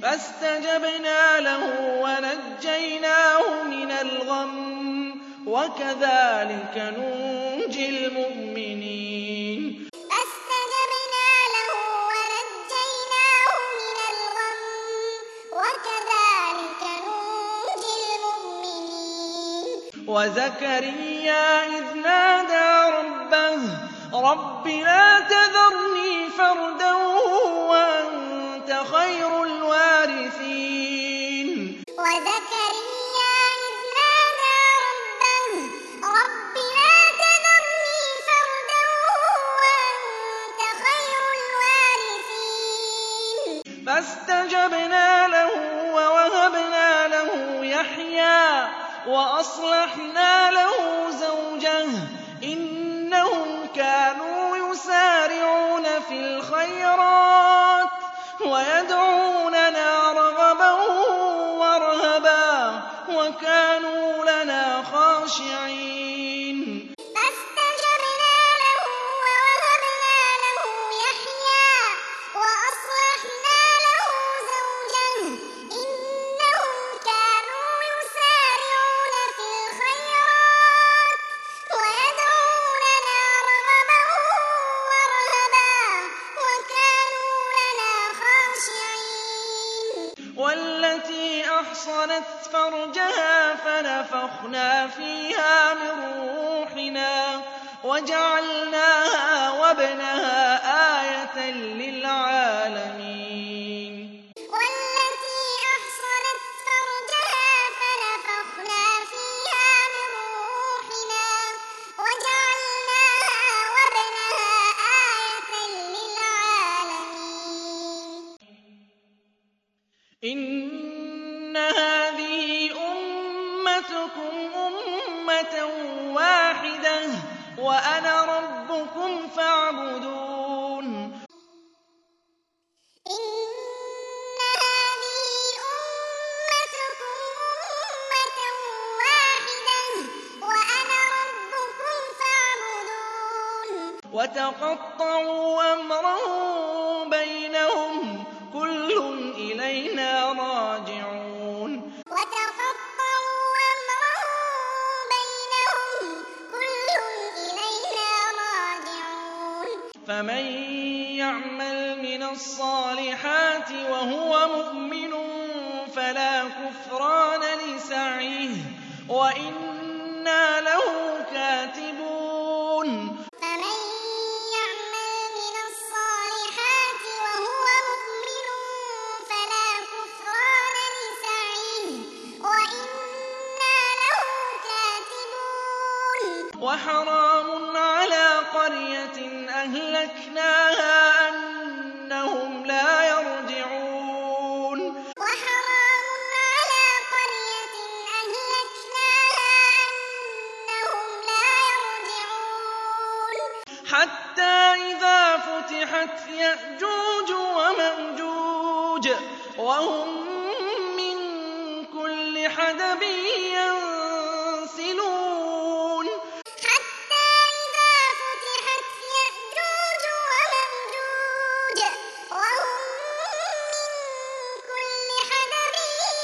فاستجبنا له ونجيناه من الغم وكذلك ننجي المؤمنين فاستجبنا له ونجيناه من الغم وكذلك ننجي المؤمنين وزكريا إذ نادى ربه رب لا تذرني فردا وأنت خير الوارثين وزكريا إذ نادى ربه رب لا تذرني فردا وأنت خير الوارثين فاستجبنا له ووهبنا له يحيى وأصلحنا له زوجه إنهم كانوا يسارعون في الخيرات ويدعوننا رغبا ورهبا وكانوا لنا خاشعين فاستجبنا له ووهبنا له يحيى وأصلحنا له زوجه إنهم كانوا يسارعون في الخيرات ويدعوننا رغبا ورهبا وكانوا لنا خاشعين والتي أحصنت فرجها فنفخنا فيها من روحنا وجعلناها وابنها آية للعالمين والتي أحصنت فرجها فنفخنا فيها من روحنا وجعلناها وابنها آية للعالمين إن هذه أمتكم أمة واحدة وأنا ربكم فاعبدون إن هذه أمتكم أمة واحدة وأنا ربكم فاعبدون وتقطعوا أمرهم بينهم كل إلينا راجعون وتقطعوا أمرهم بينهم كل إلينا راجعون فمن يعمل من الصالحات وهو مؤمن فلا كفران لسعيه وإنا له كاتبون فمن يعمل من الصالحات وهو مؤمن فلا كفران لسعيه وإنا له كاتبون وحرام على قرية أهلكناها أنهم لا يرجعون وحرام على قرية أهلكناها أنهم لا يرجعون حتى إذا فتحت يأجوج ومأجوج وهم من كل حدب ينسلون حتى إذا فتحت يأجوج ومأجوج وهم من كل حدب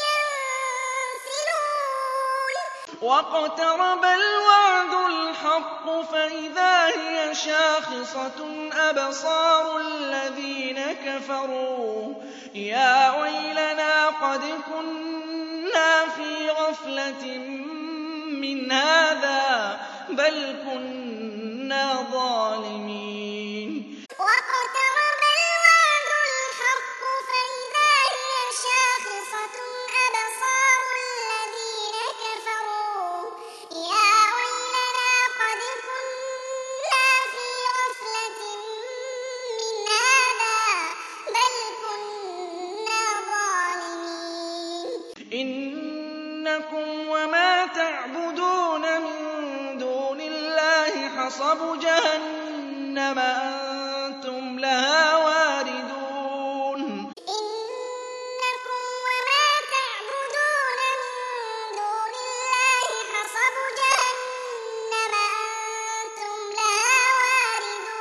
ينسلون واقترب الوعد الحق فإذا هي شاخصة أبصار الذين كفروا يا ويلنا قد كنا في غفلة من هذا بل كنا ظالمين واقترب الوعد الحق فإذا هي شاخصة أبصار الذين كفروا يا ويلنا قد كنا في غفلة من هذا بل كنا ظالمين إنكم وما تعبدون من دون الله حصب جهنم أنتم لها واردون إنكم وما تعبدون من دون الله حصب جهنم أنتم لها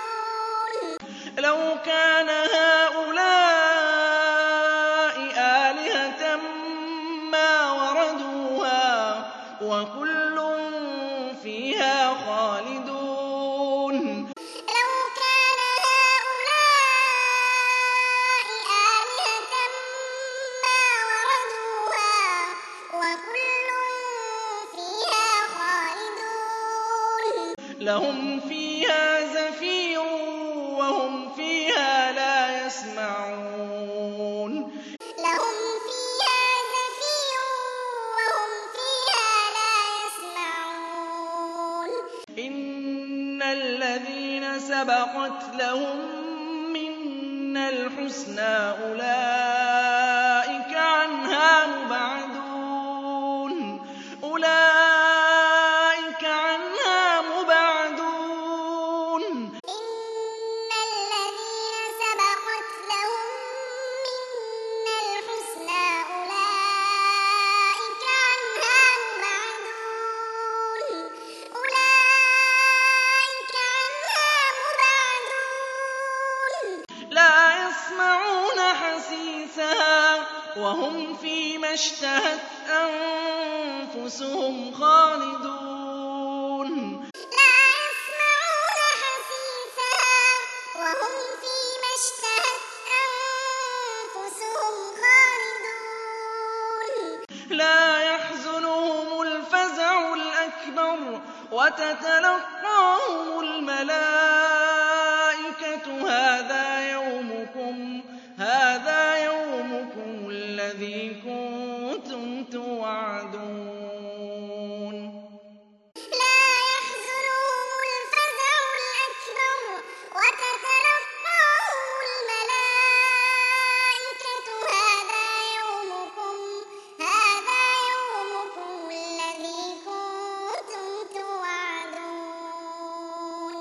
واردون لو كان هؤلاء وَكُلٌّ فِيهَا خَالِدُونَ لَوْ كَانَ هَٰؤُلَاءِ آلِهَةً مَّا وَرَدُوهَا ۖ وَكُلٌّ فِيهَا خَالِدُونَ لَهُمْ فِيهَا زَفِيرٌ وَهُمْ فِيهَا لَا يَسْمَعُونَ لَهُمْ فِيهَا زَفِيرٌ وَهُمْ فِيهَا لَا يَسْمَعُونَ إِنَّ الَّذِينَ سَبَقَتْ لَهُم مِّنَّا الْحُسْنَىٰ أُولَٰئِكَ عَنْهَا مُبْعَدُونَ أُولَٰئِكَ عَنْهَا مُبْعَدُونَ إِنَّ الَّذِينَ سَبَقَتْ لَهُم مِّنَّا الْحُسْنَىٰ أُولَٰئِكَ عَنْهَا مُبْعَدُونَ أُولَٰئِكَ عَنْهَا مُبْعَدُونَ لَا يَسْمَعُونَ حَسِيسَهَا وَهُمْ فِيمَا اشْتَهَتْ أَنفُسُهُمْ خَالِدُونَ لَا يَسْمَعُونَ حَسِيسَهَا وَهُمْ فِيمَا اشْتَهَتْ أَنفُسُهُمْ خَالِدُونَ لَا يَحْزُنُهُمُ الْفَزَعُ الْأَكْبَرُ وَتَتَلَقَّاهُمُ الْمَلَائِكَةُ هَٰذَا يَوْمُكُمْ هَٰذَا يَوْمُكُمُ الَّذِي كُنتُمْ تُوعَدُونَ لَا يَحْزُنُهُمُ الْفَزَعُ الْأَكْبَرُ وَتَتَلَقَّاهُمُ الْمَلَائِكَةُ هَٰذَا يَوْمُكُمْ هَٰذَا يَوْمُكُمُ الَّذِي كُنتُمْ تُوعَدُونَ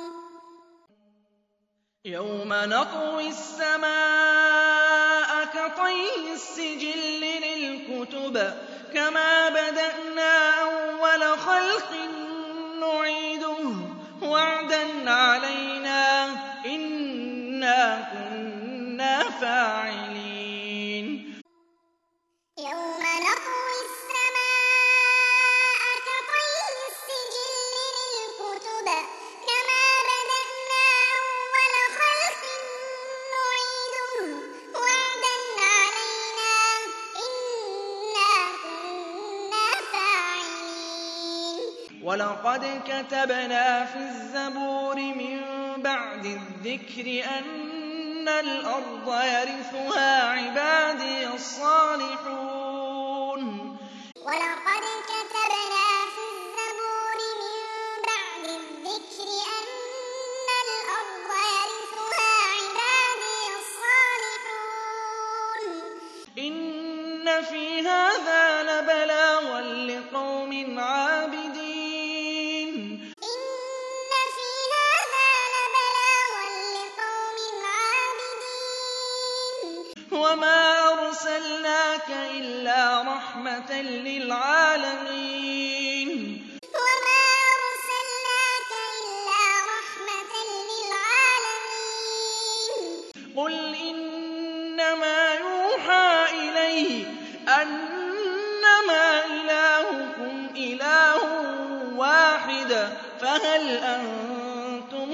يَوْمَ نَطْوِي السَّمَاءَ كَطَيِّ السِّجِلِّ لِلْكُتُبِ كَمَا بَدَأْنَا أَوَّلَ خَلْقٍ نُّعِيدُهُ وَعْدًا عَلَيْنَا ۚ إِنَّا كُنَّا فَاعِلِينَ يَوْمَ نَطْوِي السَّمَاءَ كَطَيِّ السِّجِلِّ لِلْكُتُبِ كَمَا بَدَأْنَا أَوَّلَ خَلْقٍ نُّعِيدُهُ وَعْدًا عَلَيْنَا ۚ إِنَّا كُنَّا فَاعِلِينَ وَلَقَدْ كَتَبْنَا فِي الزَّبُورِ مِن بَعْدِ الذِّكْرِ أَنَّ الْأَرْضَ يَرِثُهَا عِبَادِيَ الصَّالِحُونَ وَلَقَدْ كَتَبْنَا فِي الزَّبُورِ مِن بَعْدِ الذِّكْرِ أَنَّ الْأَرْضَ يَرِثُهَا عِبَادِيَ الصَّالِحُونَ إِنَّ فِي هَٰذَا لَبَلَاغًا لِّقَوْمٍ عَابِدِينَ إِنَّ فِي هَٰذَا لَبَلَاغًا لِّقَوْمٍ عَابِدِينَ وَمَا أَرْسَلْنَاكَ إِلَّا رَحْمَةً لِّلْعَالَمِينَ وَمَا أَرْسَلْنَاكَ إِلَّا رَحْمَةً لِّلْعَالَمِينَ قُلْ إِنَّمَا يُوحَىٰ إِلَيَّ أَنَّمَا إِلَٰهُكُمْ إِلَٰهٌ وَاحِدٌ فَهَلْ أَنتُم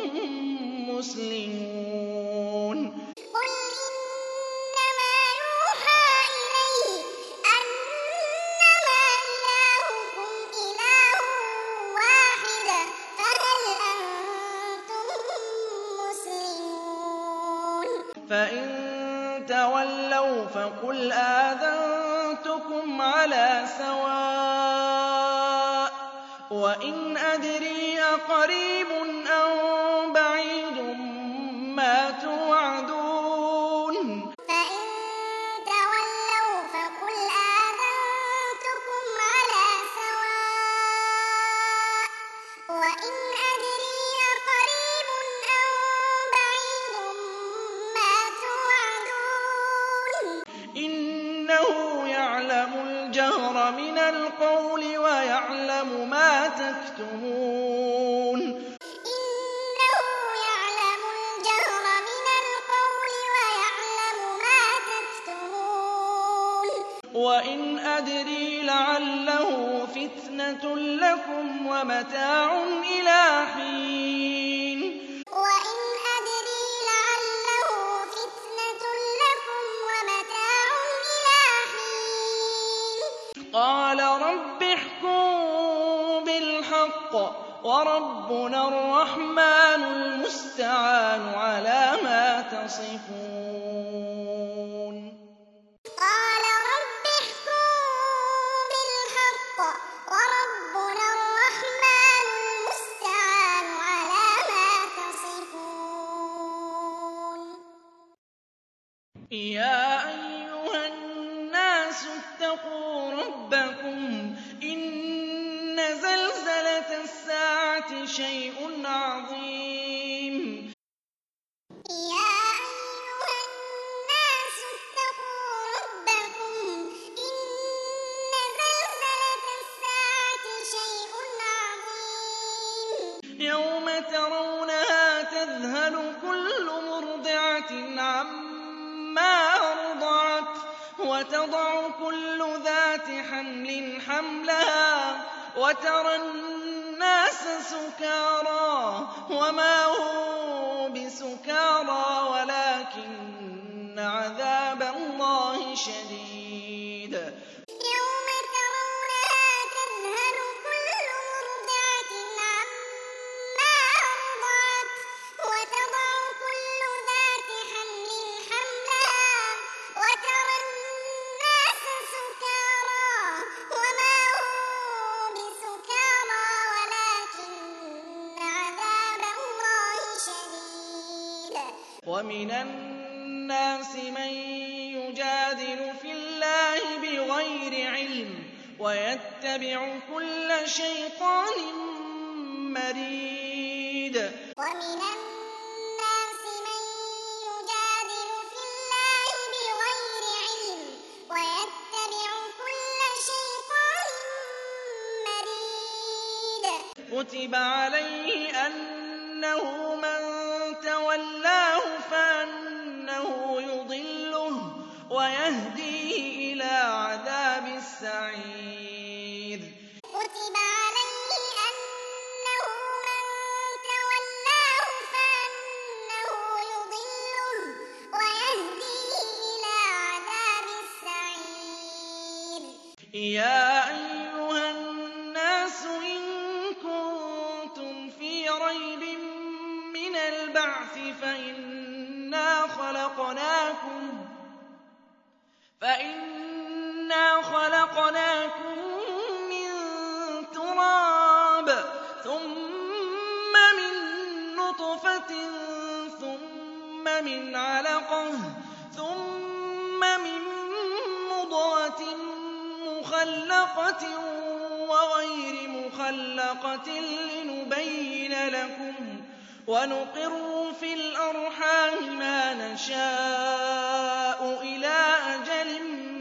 مُّسْلِمُونَ قُلْ إِنَّمَا يُوحَىٰ إِلَيَّ أَنَّمَا إِلَٰهُكُمْ إِلَٰهٌ وَاحِدٌ فَهَلْ أَنتُم مُّسْلِمُونَ فَإِن تَوَلَّوْا فَقُلْ آذَنتُكُمْ عَلَىٰ سَوَاءٍ ۖ وَإِنْ أَدْرِي أَقَرِيبٌ أَم بَعِيدٌ مَّا تُوعَدُونَ فَإِن تَوَلَّوْا فَقُلْ آذَنتُكُمْ عَلَىٰ سَوَاءٍ ۖ وَإِنْ أَدْرِي أَقَرِيبٌ أَم بَعِيدٌ مَّا تُوعَدُونَ إِنَّهُ يَعْلَمُ الْجَهْرَ مِنَ الْقَوْلِ وَيَعْلَمُ مَا تَكْتُمُونَ إِنَّهُ يَعْلَمُ الْجَهْرَ مِنَ الْقَوْلِ وَيَعْلَمُ مَا تَكْتُمُونَ وإن أدري لعله فتنة لكم ومتاع إلى حين وإن أدري لعله فتنة لكم ومتاع إلى حين قال رب احكم بالحق وربنا الرحمن المستعان على ما تصفون قال رب احكم بالحق وربنا الرحمن المستعان على ما تصفون يا أيها الناس اتقوا ربكم إن زلزلة الساعة شيء عظيم يا أيها الناس اتقوا ربكم إن زلزلة الساعة شيء عظيم يوم ترونها تذهل كل مرضعة عما أرضعت وتضع كل ذات حمل حملها وترى الناس سكارى وما هم بسكارى ولكن عذاب الله شديد يوم ترونها تذهل كل مرضعة عما أرضعت وتضع كل ذات حمل حملها وترى الناس سكارى وما هم بسكارى ولكن عذاب الله شديد ومن الناس من يجادل في الله بغير علم ويتبع كل شيطان مريد ومن الناس من يجادل في الله بغير علم ويتبع كل شيطان مريد كتب عليه أنه من تولاه فأنه يضله ويهديه إلى عذاب السعير كتب عليه أنه من تولاه فأنه يضله ويهديه إلى عذاب السعير يا أيها الناس إن كنتم في ريب من البعث فإنا خلقناكم فإنا خلقناكم من تراب ثم من نطفة ثم من علقة ثم من مضغة مخلقة وغير مخلقة لنبين لكم ونقر في الأرحام ما نشاء إلى أجل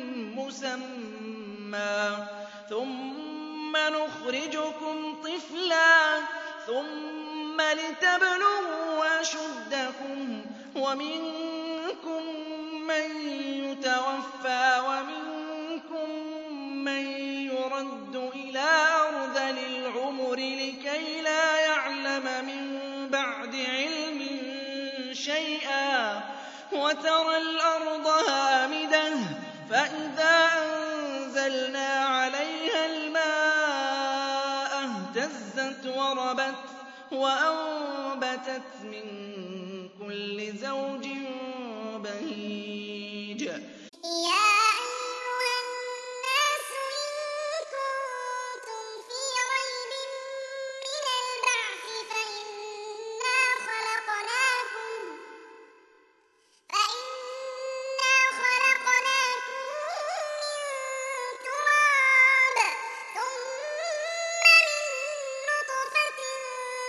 مسمى ثم نخرجكم طفلا ثم لتبلغوا أشدكم ومنكم من يتوفى ومنكم من يرد إلى أرذل العمر لكي لا يعلم من بعد علم شيئا وترى الأرض هامدة فإذا أنزلنا عليها الماء اهتزت وربت وأنبتت من كل زوج بهيج يا أيها الناس إن كنتم في ريب من البعث فإنا خلقناكم فإنا خلقناكم من تراب ثم من نطفة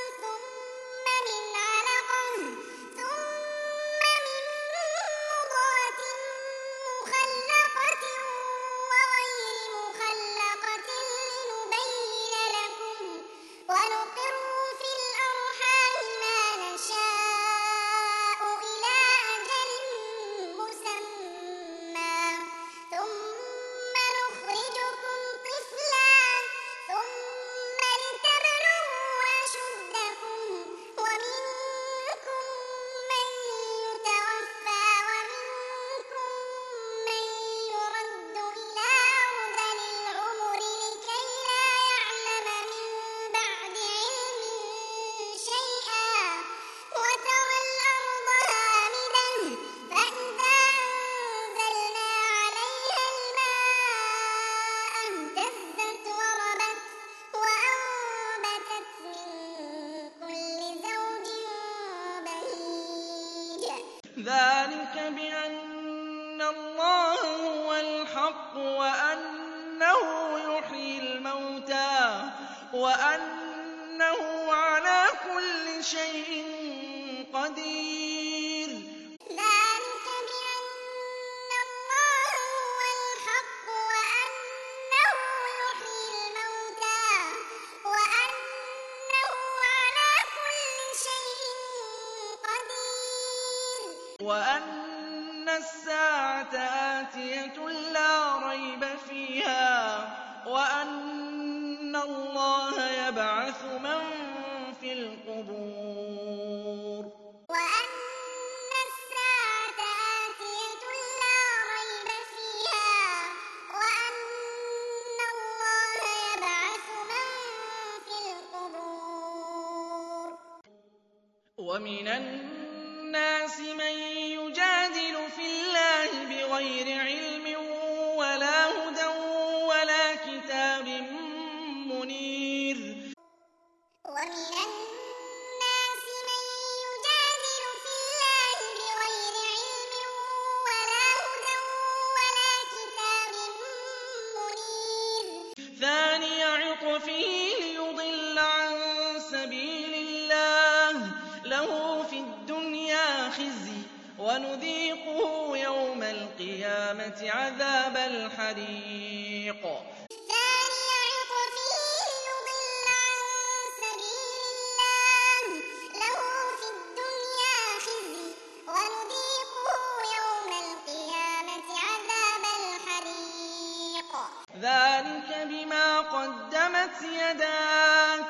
ثم من علقة ثم من مضغة بِأَنَّ اللَّهَ هُوَ الْحَقُّ وَأَنَّهُ يُحْيِي الْمَوْتَىٰ وَأَنَّهُ عَلَىٰ كُلِّ شَيْءٍ قَدِيرٌ. ذَٰلِكَ بِأَنَّ اللَّهَ هُوَ الْحَقُّ وَأَنَّهُ يُحْيِي الْمَوْتَىٰ وَأَنَّهُ عَلَىٰ كُلِّ شَيْءٍ قَدِيرٌ. وَأَنَّ السَّاعَةَ آتِيَةٌ لَّا رَيْبَ فِيهَا وَأَنَّ اللَّهَ يَبْعَثُ مَن فِي الْقُبُورِ. وَأَنَّ السَّاعَةَ آتِيَةٌ لَّا رَيْبَ فِيهَا وَأَنَّ اللَّهَ يَبْعَثُ مَن فِي الْقُبُورِ. وَمِنَ النَّاسِ مَن يُجَادِلُ فِي اللَّهِ بِغَيْرِ عِلْمٍ وَلَا هُدًى وَلَا كِتَابٍ مُّنِيرٍ. وَمِنَ النَّاسِ مَن يُجَادِلُ فِي اللَّهِ بِغَيْرِ عِلْمٍ وَلَا هُدًى وَلَا كِتَابٍ مُّنِيرٍ. ثَانِيَ عِطْفِهِ لِيُضِلَّ عَن سَبِيلِ اللَّهِ ۖ لَهُ فِي الدُّنْيَا خِزْيٌ وَنُذِيقُهُ يَوْمَ الْقِيَامَةِ عَذَابَ الْحَرِيقِ. ثَانِيَ عِطْفِهِ لِيُضِلَّ عَن سَبِيلِ اللَّهِ ۖ لَهُ فِي الدُّنْيَا خِزْيٌ وَنُذِيقُهُ يَوْمَ الْقِيَامَةِ عَذَابَ الْحَرِيقِ. ذَٰلِكَ بِمَا قَدَّمَتْ يَدَاكَ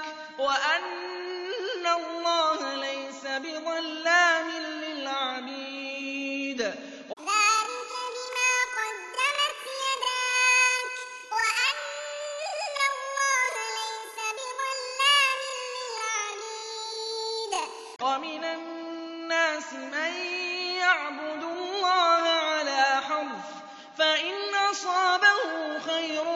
وَأَنَّ اللَّهَ لَيْسَ بِظَلَّامٍ لِّلْعَبِيدِ. ذَٰلِكَ بِمَا قَدَّمَتْ يَدَاكَ وَأَنَّ اللَّهَ لَيْسَ بِظَلَّامٍ لِّلْعَبِيدِ. وَمِنَ النَّاسِ مَن يَعْبُدُ اللَّهَ عَلَىٰ حَرْفٍ فَإِنْ أَصَابَهُ خَيْرٌ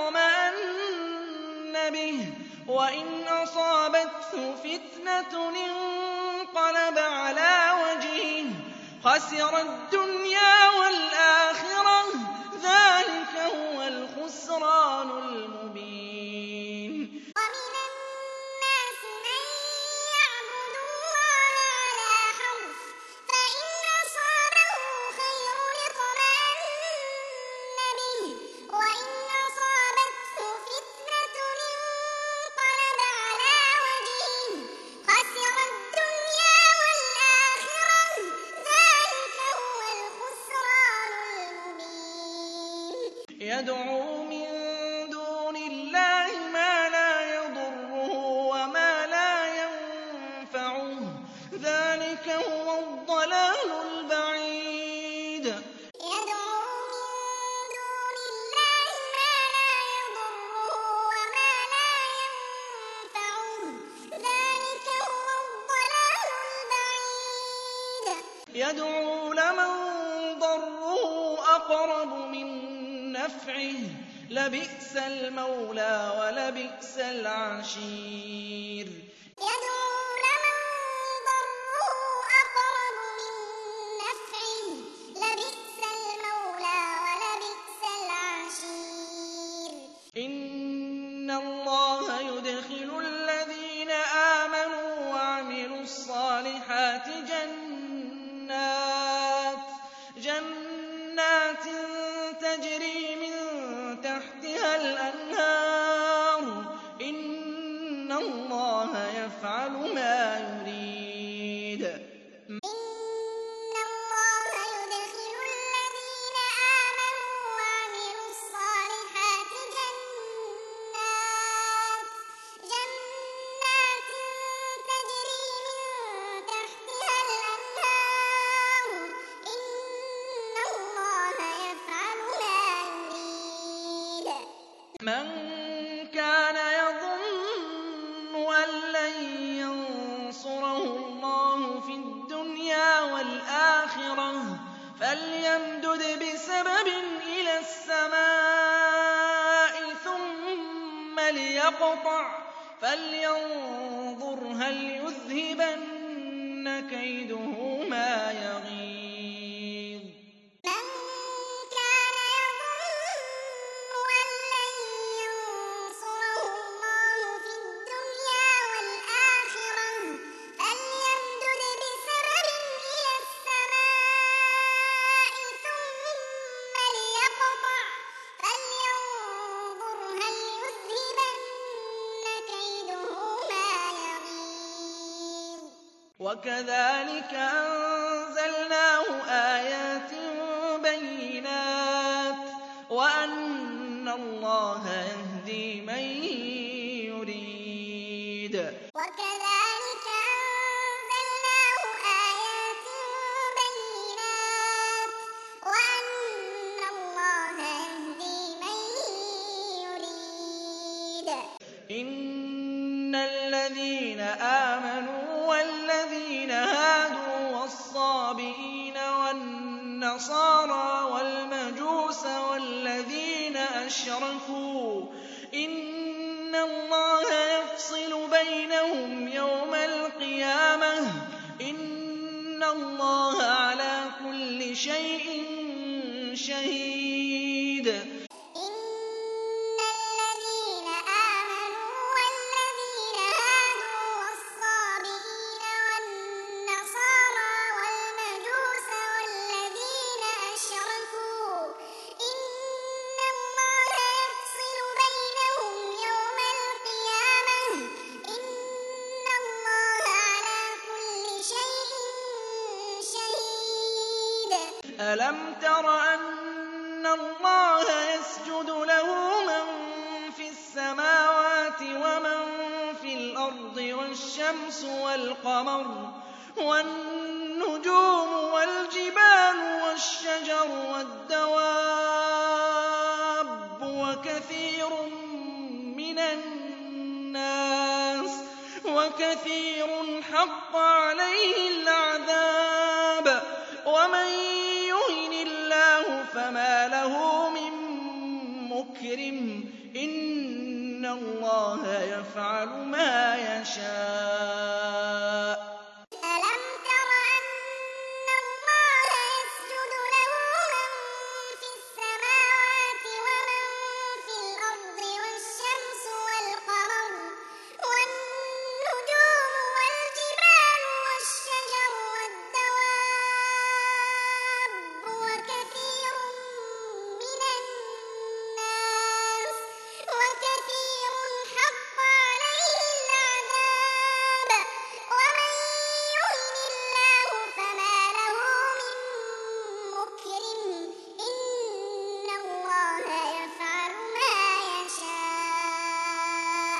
اطْمَأَنَّ بِهِ وَإِنْ أَصَابَتْهُ فِتْنَةٌ انقَلَبَ عَلَىٰ وَجْهِهِ خَسِرَ الدُّنْيَا وَالْآخِرَةَ ۚ ذَٰلِكَ هُوَ الْخُسْرَانُ الْمُبِينُ. وَمِنَ النَّاسِ مَن يَعْبُدُ اللَّهَ عَلَىٰ حَرْفٍ فَإِنْ أَصَابَهُ خَيْرٌ اطْمَأَنَّ بِهِ وَإِنْ أَصَابَتْهُ فِتْنَةٌ انقَلَبَ عَلَىٰ وَجْهِهِ خَسِرَ الدُّنْيَا وَالْآخِرَةَ ۚ ذَٰلِكَ هُوَ الْخُسْرَانُ الْمُبِينُ. يَدْعُو مِن دُونِ اللَّهِ مَا لَا يَضُرُّهُ وَمَا لَا يَنفَعُهُ ۚ ذَٰلِكَ هُوَ الضَّلَالُ الْبَعِيدُ. يَدْعُو مِن دُونِ اللَّهِ مَا لَا يَضُرُّهُ وَمَا لَا يَنفَعُهُ ۚ ذَٰلِكَ هُوَ الضَّلَالُ الْبَعِيدُ. يَدْعُو لَمَن ضَرُّهُ أَقْرَبُ مِن نَّفْعِهِ ۚ لَبِئْسَ الْمَوْلَىٰ وَلَبِئْسَ الْعَشِيرُ. يَدْعُو لَمَن ضَرُّهُ أَقْرَبُ مِن نَّفْعِهِ ۚ لَبِئْسَ الْمَوْلَىٰ وَلَبِئْسَ الْعَشِيرُ. إِنَّ اللَّهَ يُدْخِلُ الَّذِينَ آمَنُوا وَعَمِلُوا الصَّالِحَاتِ جَنَّاتٍ جَنَّاتٍ تَجْرِي مِن تَحْتِهَا الْأَنْهَارُ ۚ إِنَّ اللَّهَ يَفْعَلُ مَا يُرِيدُ. إِنَّ اللَّهَ يُدْخِلُ الَّذِينَ آمَنُوا وَعَمِلُوا الصَّالِحَاتِ جَنَّاتٍ جَنَّاتٍ تَجْرِي مِن تَحْتِهَا الْأَنْهَارُ ۚ إِنَّ اللَّهَ يَفْعَلُ مَا يُرِيدُ. مَن كَانَ يَظُنُّ أَن لَّن يَنصُرَهُ اللَّهُ فِي الدُّنْيَا وَالْآخِرَةِ فَلْيَمْدُدْ بِسَبَبٍ إِلَى السَّمَاءِ ثُمَّ لِيَقْطَعْ فَلْيَنظُرْ هَلْ يُذْهِبَنَّ كَيْدُهُ مَا يَغِيظُ. وَكَذَٰلِكَ أَنزَلْنَاهُ آيَاتٍ بَيِّنَاتٍ وَأَنَّ اللَّهَ يَهْدِي مَن يُرِيدُ. وَكَذَٰلِكَ أَنزَلْنَاهُ آيَاتٍ بَيِّنَاتٍ وَأَنَّ اللَّهَ يَهْدِي مَن يُرِيدُ. إِنَّ الَّذِينَ آمَنُوا وَالَّذِينَ هَادُوا وَالصَّابِئِينَ وَالنَّصَارَىٰ وَالْمَجُوسَ وَالَّذِينَ أَشْرَكُوا إِنَّ اللَّهَ يَفْصِلُ بَيْنَهُمْ يَوْمَ الْقِيَامَةِ ۚ إِنَّ اللَّهَ عَلَىٰ كُلِّ شَيْءٍ شَهِيدٌ. إِنَّ الَّذِينَ آمَنُوا وَالَّذِينَ هَادُوا وَالصَّابِئِينَ وَالنَّصَارَىٰ وَالْمَجُوسَ وَالَّذِينَ أَشْرَكُوا إِنَّ اللَّهَ يَفْصِلُ بَيْنَهُمْ يَوْمَ الْقِيَامَةِ ۚ إِنَّ اللَّهَ عَلَىٰ كُلِّ شَيْءٍ شَهِيدٌ. أَلَمْ تَرَ أَنَّ اللَّهَ يَسْجُدُ لَهُ مَن فِي السَّمَاوَاتِ وَمَن فِي الْأَرْضِ وَالشَّمْسُ وَالْقَمَرُ وَالنُّجُومُ وَالْجِبَالُ وَالشَّجَرُ وَالدَّوَابُّ وَكَثِيرٌ مِّنَ النَّاسِ وَكَثِيرٌ حَقَّ عَلَيْهِ الْعَذَابُ ۗ وَمَن يُهِنِ اللَّهُ فَمَا لَهُ مِن مُّكْرِمٍ ۚ إِنَّ اللَّهَ يَفْعَلُ مَا يَشَاءُ. أَلَمْ تَرَ أَنَّ اللَّهَ يَسْجُدُ لَهُ مَن فِي السَّمَاوَاتِ وَمَن فِي الْأَرْضِ وَالشَّمْسُ وَالْقَمَرُ وَالنُّجُومُ وَالْجِبَالُ وَالشَّجَرُ وَالدَّوَابُّ وَكَثِيرٌ مِّنَ النَّاسِ وَكَثِيرٌ حَقَّ عَلَيْهِ الْعَذَابُ ۗ وَمَن يُهِنِ اللَّهُ فَمَا لَهُ مِن مُّكْرِمٍ ۚ إِنَّ اللَّهَ يَفْعَلُ مَا يَشَاءُ.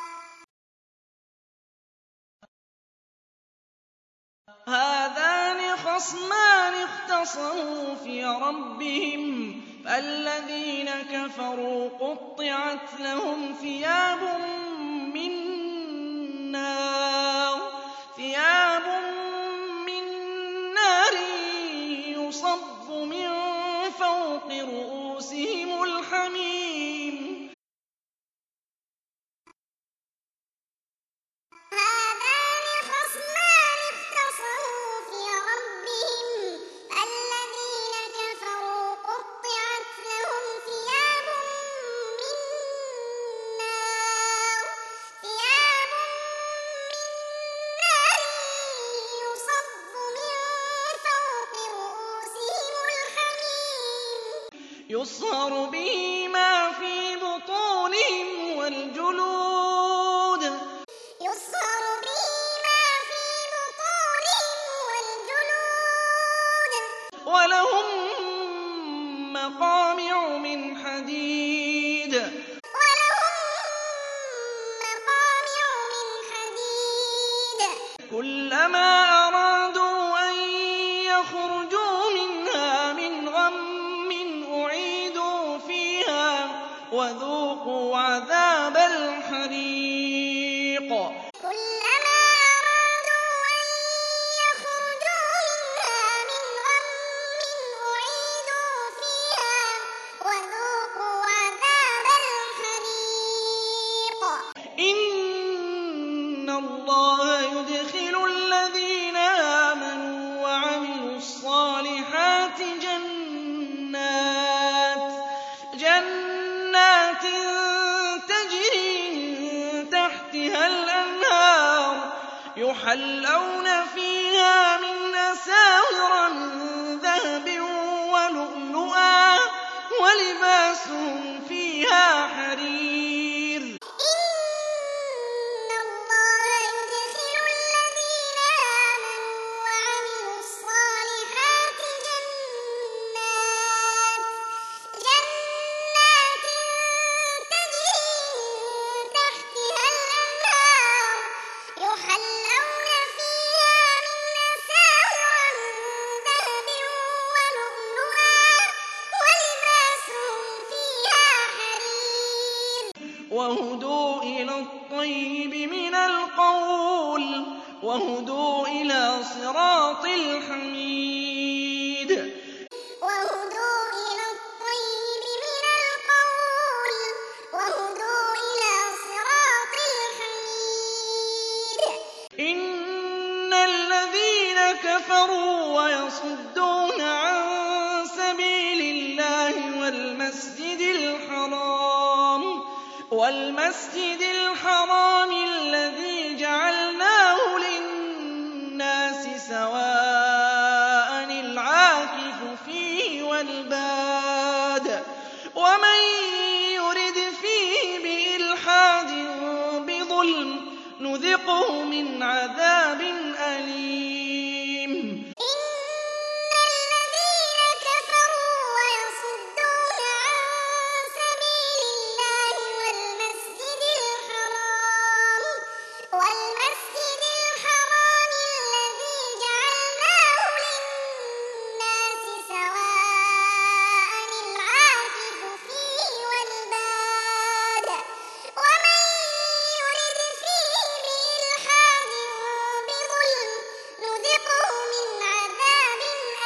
هَٰذَانِ خَصْمَانِ اخْتَصَمُوا فِي رَبِّهِمْ ۖ فَالَّذِينَ كَفَرُوا قُطِّعَتْ لَهُمْ ثِيَابٌ مِّن نَّارٍ ثِيَابٌ مِّن نَّارٍ يُصَبُّ مِن فَوْقِ رُءُوسِهِمُ الْحَمِيمُ. هَٰذَانِ خَصْمَانِ اخْتَصَمُوا فِي رَبِّهِمْ ۖ فَالَّذِينَ كَفَرُوا قُطِّعَتْ لَهُمْ ثِيَابٌ مِّن نَّارٍ ثِيَابٌ مِّن نَّارٍ يُصَبُّ مِن فَوْقِ رُءُوسِهِمُ الْحَمِيمُ. يُصْهَرُ بِهِ مَا فِي بُطُونِهِمْ وَالْجُلُودُ. يُصْهَرُ بِهِ مَا فِي بُطُونِهِمْ وَالْجُلُودُ. وَلَهُم مَّقَامِعُ مِنْ حَدِيدٍ. وَلَهُم مَّقَامِعُ مِنْ حَدِيدٍ. كُلَّمَا أَرَادُوا أَن يَخْرُجُوا مِنْهَا مِنْ غَمٍّ أُعِيدُوا فِيهَا وَذُوقُوا عَذَابَ الْحَرِيقِ. كُلَّمَا أَرَادُوا أَن يَخْرُجُوا مِنْهَا مِنْ غَمٍّ أُعِيدُوا فِيهَا وَذُوقُوا عَذَابَ الْحَرِيقِ. إِنَّ اللَّهَ يُدْخِلُ الَّذِينَ آمَنُوا وَعَمِلُوا الصَّالِحَاتِ جَنَّاتٍ جَنَّاتٍ تَجْرِي مِن تَحْتِهَا الْأَنْهَارُ يُحَلَّوْنَ فِيهَا مِنْ أَسَاوِرَ مِن ذَهَبٍ وَلُؤْلُؤًا وَلِبَاسُهُمْ فِيهَا حَرِيرٌ. إِنَّ اللَّهَ يُدْخِلُ الَّذِينَ آمَنُوا وهدوا إلى الطيب من القول وهدوا إلى صراط الحميد وهدوا إلى الطيب من القول وهدوا إلى صراط الحميد إن الذين كفروا ويصدون عن سبيل الله والمسجد الحرام والمسجد الحرام الذي جعلناه للناس سواء العاكف فيه والباد ومن يرد فيه بإلحاد بظلم نذقه من عذاب أليم إن الذين كفروا ويصدون عن سبيل الله والمسجد الحرام والمسجد الحرام الذي جعلناه للناس سواء العاكف فيه والباد ومن يرد فيه بإلحاد بظلم نذقه من عذاب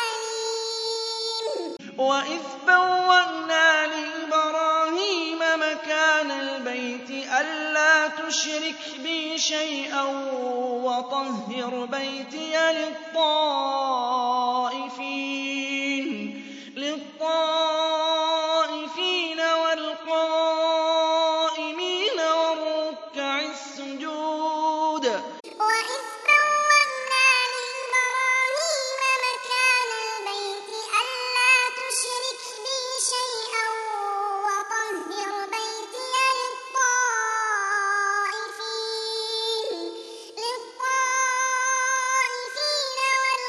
أليم وإذ بوأنا لإبراهيم مكان البيت ألا تشرك بي شيئا وطهر بيتي للطائفين للطائفين والقائمين والركع السجود وإذ بوأنا لإبراهيم مكان البيت ألا تشرك بي شيئا وطهر بيتي للطائفين للطائفين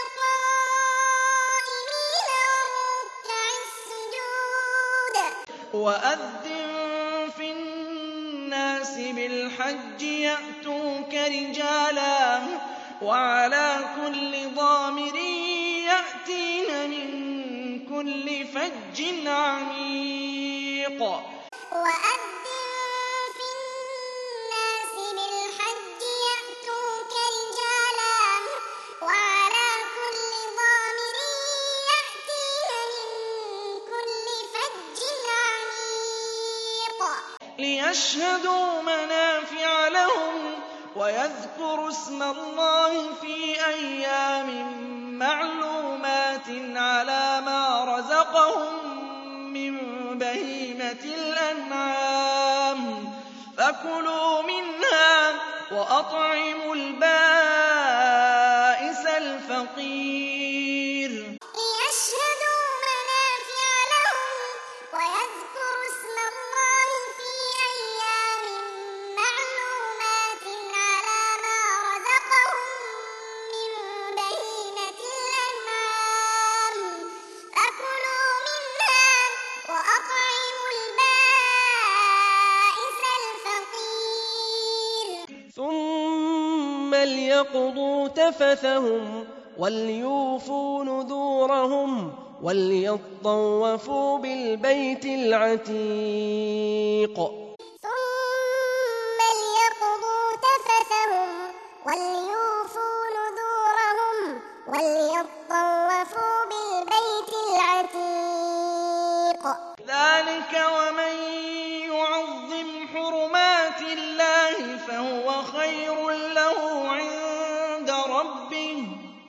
والقائمين والركع السجود وأذن في الناس بالحج يأتوك رجالا وعلى كل ضامر يأتين من كل فج عميق وأذن في الناس بالحج يأتوك رجالا وعلى كل ضامر يأتين من كل فج عميق ليشهدوا منافع لهم ويذكروا اسم الله في أيام معلومات على ما رزقهم من بهيمة الأنعام فكلوا منها وأطعموا البائس الفقير ليشهدوا منافع لهم ويذكروا اسم الله في أيام معلومات على ما رزقهم من بهيمة الأنعام فكلوا منها وأطعموا البائس الفقير ثم ليقضوا تفثهم وليوفوا نذورهم وليطوفوا بالبيت العتيق ثم ليقضوا تفثهم وليوفوا نذورهم وليطوفوا بالبيت العتيق ذلك ومن يعظم حرمات الله فهو خير له عند ربه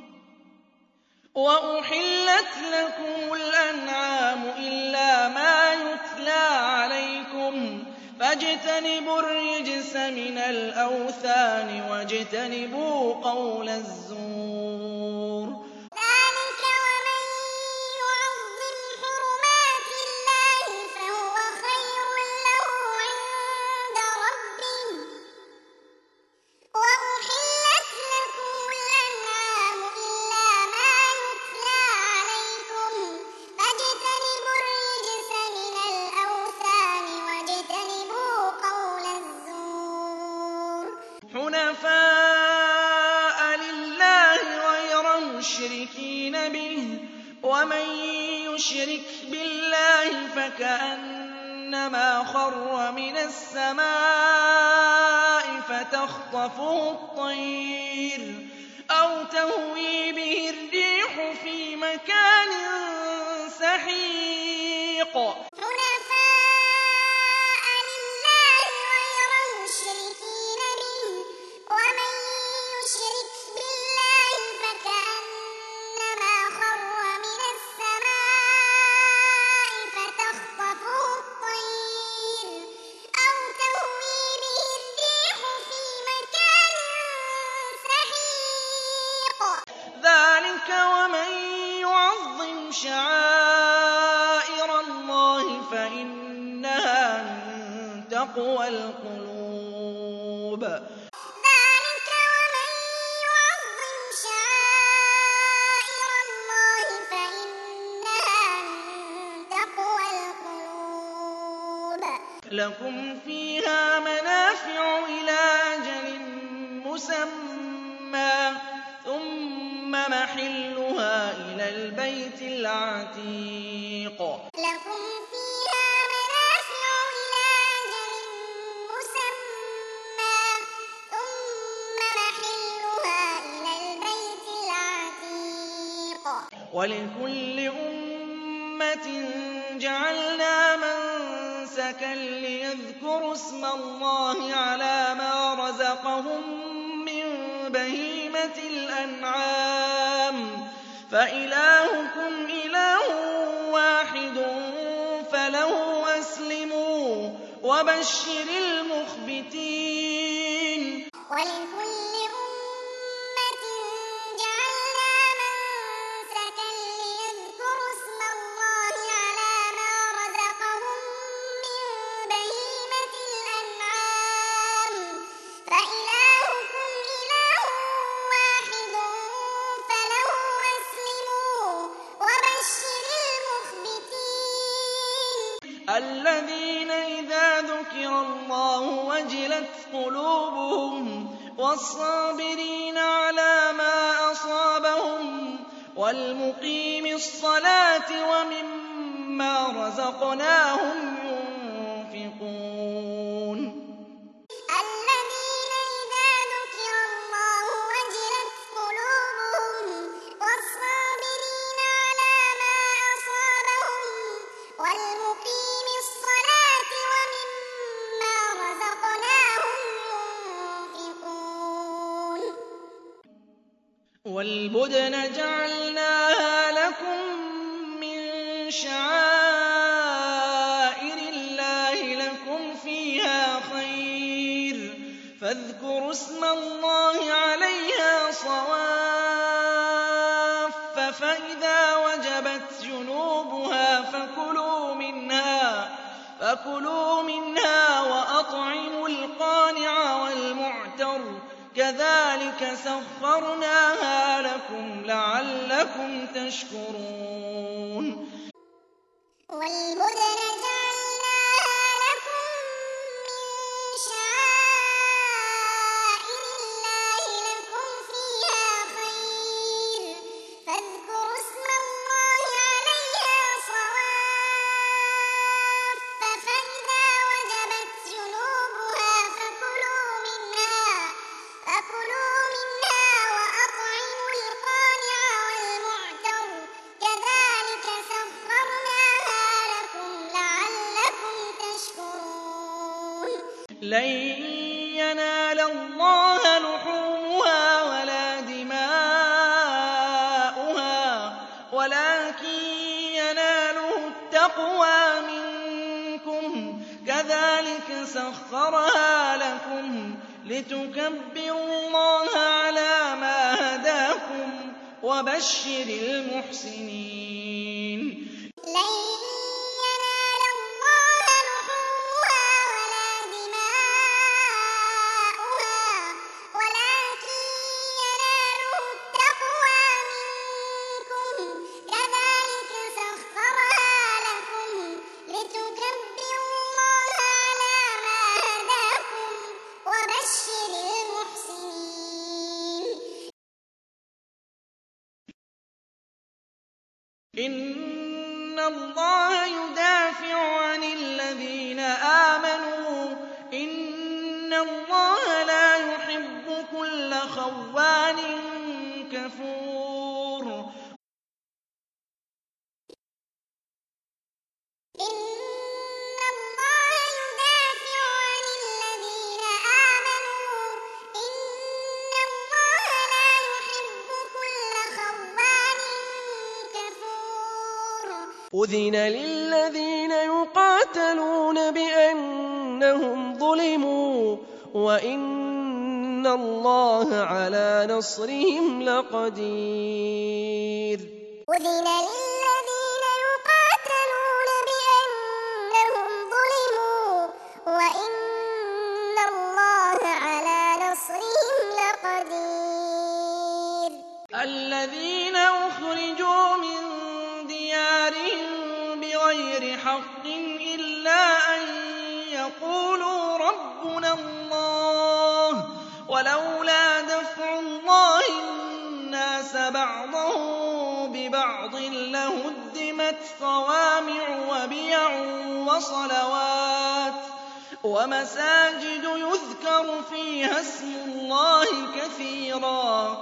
وأحلت لكم الأنعام إلا ما يتلى عليكم فاجتنبوا الرجس من الأوثان واجتنبوا قول الزور ذلك ومن يعظم حرمات الله فهو خير له عند ربه وأحلت لكم الأنعام إلا ما يتلى عليكم فاجتنبوا الرجس من الأوثان واجتنبوا قول الزور حنفاء لله غير مشركين به ومن يشرك بالله فكأنما كَأَنَّمَا خَرَّ مِنَ السَّمَاءِ فَتَخْطَفُهُ الطَّيْرُ أَوْ تَهْوِي بِهِ الرِّيحُ فِي مَكَانٍ سَحِيقٍ حُنَفَاءَ لِلَّهِ غَيْرَ مُشْرِكِينَ بِهِ ۚ وَمَن يُشْرِكْ بِاللَّهِ فَكَأَنَّمَا خَرَّ مِنَ السَّمَاءِ فَتَخْطَفُهُ الطَّيْرُ أَوْ تَهْوِي بِهِ الرِّيحُ فِي مَكَانٍ سَحِيقٍ ذَٰلِكَ وَمَن يُعَظِّمْ شَعَائِرَ اللَّهِ فَإِنَّهَا مِن تَقْوَى الْقُلُوبِ ذَٰلِكَ وَمَن يُعَظِّمْ شَعَائِرَ اللَّهِ فَإِنَّهَا مِن تَقْوَى الْقُلُوبِ لَكُمْ فِيهَا مَنَافِعُ إِلَىٰ أَجَلٍ مُّسَمًّى ثُمَّ مَحِلُّهَا إِلَى الْبَيْتِ الْعَتِيقِ لَكُمْ فِيهَا مَنَافِعُ إِلَىٰ أَجَلٍ مُّسَمًّى ثُمَّ مَحِلُّهَا إِلَى الْبَيْتِ الْعَتِيقِ وَلِكُلِّ أُمَّةٍ جَعَلْنَا مَنسَكًا لِّيَذْكُرُوا اسْمَ اللَّهِ عَلَىٰ مَا رَزَقَهُم مِّن بَهِيمَةِ الْأَنْعَامِ ۖ فَإِلَٰهُكُمْ إِلَٰهٌ وَاحِدٌ فَلَهُ أَسْلِمُوا ۗ وَبَشِّرِ الْمُخْبِتِينَ وَلِكُلِّ أُمَّةٍ جَعَلْنَا مَنسَكًا لِّيَذْكُرُوا اسْمَ اللَّهِ عَلَىٰ مَا رَزَقَهُم مِّن بَهِيمَةِ الْأَنْعَامِ ۖ فَإِلَٰهُكُمْ إِلَٰهٌ وَاحِدٌ فَلَهُ أَسْلِمُوا ۗ وَبَشِّرِ الْمُخْبِتِينَ الَّذِينَ إِذَا ذُكِرَ اللَّهُ وَجِلَتْ قُلُوبُهُمْ وَالصَّابِرِينَ عَلَىٰ مَا أَصَابَهُمْ وَالْمُقِيمِي الصَّلَاةِ وَمِمَّا رَزَقْنَاهُمْ يُنفِقُونَ الَّذِينَ إِذَا ذُكِرَ اللَّهُ وَجِلَتْ قُلُوبُهُمْ وَالصَّابِرِينَ عَلَىٰ مَا أَصَابَهُمْ وَالْمُقِيمِي الصَّلَاةِ وَمِمَّا رَزَقْنَاهُمْ يُنفِقُونَ وَالْبُدْنَ جَعَلْنَاهَا لَكُم مِّن شَعَائِرِ اللَّهِ لَكُمْ فِيهَا خَيْرٌ فَاذْكُرُوا اسْمَ اللَّهِ عَلَيْهَا صَوَافَّ فَإِذَا وَجَبَتْ جُنُوبُهَا فَكُلُوا مِنْهَا وَأَطْعِمُوا الْقَانِعَ وَالْمُعْتَرَّ ۚ كَذَٰلِكَ سَخَّرْنَاهَا لَكُمْ لَعَلَّكُمْ تَشْكُرُونَ وَالْبُدْنَ جَعَلْنَاهَا لَكُم مِّن شَعَائِرِ اللَّهِ لَكُمْ فِيهَا خَيْرٌ فَاذْكُرُوا اسْمَ اللَّهِ عَلَيْهَا صَوَافَّ فَإِذَا وَجَبَتْ جُنُوبُهَا فَكُلُوا مِنْهَا وَأَطْعِمُوا الْقَانِعَ وَالْمُعْتَرَّ ۚ كَذَٰلِكَ سَخَّرْنَاهَا لَكُمْ لَعَلَّكُمْ تَشْكُرُونَ لَن يَنَالَ اللَّهَ لُحُومُهَا وَلَا دِمَاؤُهَا وَلَٰكِن يَنَالُهُ التَّقْوَىٰ مِنكُمْ ۚ كَذَٰلِكَ سَخَّرَهَا لَكُمْ لِتُكَبِّرُوا اللَّهَ عَلَىٰ مَا هَدَاكُمْ ۗ وَبَشِّرِ الْمُحْسِنِينَ لَن يَنَالَ اللَّهَ لُحُومُهَا وَلَا دِمَاؤُهَا وَلَٰكِن يَنَالُهُ التَّقْوَىٰ مِنكُمْ ۚ كَذَٰلِكَ سَخَّرَهَا لَكُمْ لِتُكَبِّرُوا اللَّهَ عَلَىٰ مَا هَدَاكُمْ ۗ وَبَشِّرِ الْمُحْسِنِينَ إِنَّ اللَّهَ يُدَافِعُ عَنِ الَّذِينَ آمَنُوا إِنَّ اللَّهَ لَا يُحِبُّ كُلَّ خَوَّانٍ كَفُورٍ إِنَّ اللَّهَ يُدَافِعُ عَنِ الَّذِينَ آمَنُوا إِنَّ اللَّهَ لَا يُحِبُّ كُلَّ خَوَّانٍ كَفُورٍ أُذِنَ لِلَّذِينَ يُقَاتَلُونَ بِأَنَّهُمْ ظُلِمُوا وَإِنَّ اللَّهَ عَلَىٰ نَصْرِهِمْ لَقَدِيرٌ أُذِنَ لِلَّذِينَ يُقَاتَلُونَ بِأَنَّهُمْ ظُلِمُوا وَإِنَّ اللَّهَ عَلَىٰ نَصْرِهِمْ لَقَدِيرٌ الَّذِينَ أُخْرِجُوا مِن دِيَارِهِم بِغَيْرِ حَقٍّ إِلَّا أَن يَقُولُوا رَبُّنَا اللَّهُ وَلَوْلَا دَفْعُ اللَّهِ النَّاسَ بَعْضَهُم بِبَعْضٍ لَّهُدِّمَتْ صَوَامِعُ وَبِيَعٌ وَصَلَوَاتٌ وَمَسَاجِدُ يُذْكَرُ فِيهَا اسْمُ اللَّهِ كَثِيرًا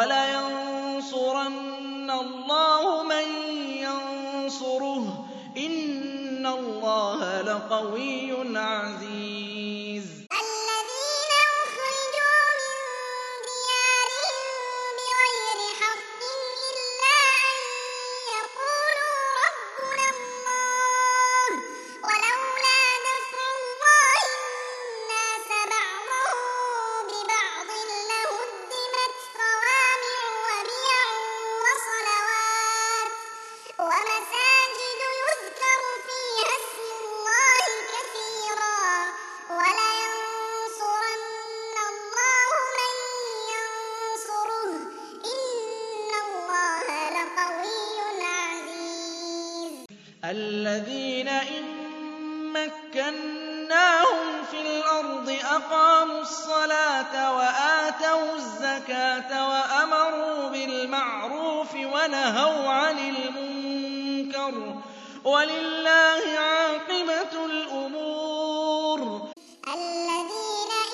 وَلَيَنصُرَنَّ اللَّهُ مَن يَنصُرُهُ ۗ إِنَّ اللَّهَ لَقَوِيٌّ عَزِيزٌ الَّذِينَ أُخْرِجُوا مِن دِيَارِهِم بِغَيْرِ حَقٍّ إِلَّا أَن يَقُولُوا رَبُّنَا اللَّهُ وَلَوْلَا دَفْعُ اللَّهِ النَّاسَ بَعْضَهُم بِبَعْضٍ لَّهُدِّمَتْ صَوَامِعُ وَبِيَعٌ وَصَلَوَاتٌ وَمَسَاجِدُ يُذْكَرُ فِيهَا اسْمُ اللَّهِ كَثِيرًا وَلَيَنصُرَنَّ اللَّهُ مَن يَنصُرُهُ ۗ إِنَّ اللَّهَ لَقَوِيٌّ عَزِيزٌ الَّذِينَ إِن مَّكَّنَّاهُمْ فِي الْأَرْضِ أَقَامُوا الصَّلَاةَ وَآتَوُا الزَّكَاةَ وَأَمَرُوا بِالْمَعْرُوفِ وَنَهَوْا عَنِ الْمُنكَرِ ۗ وَلِلَّهِ عَاقِبَةُ الْأُمُورِ الَّذِينَ إِن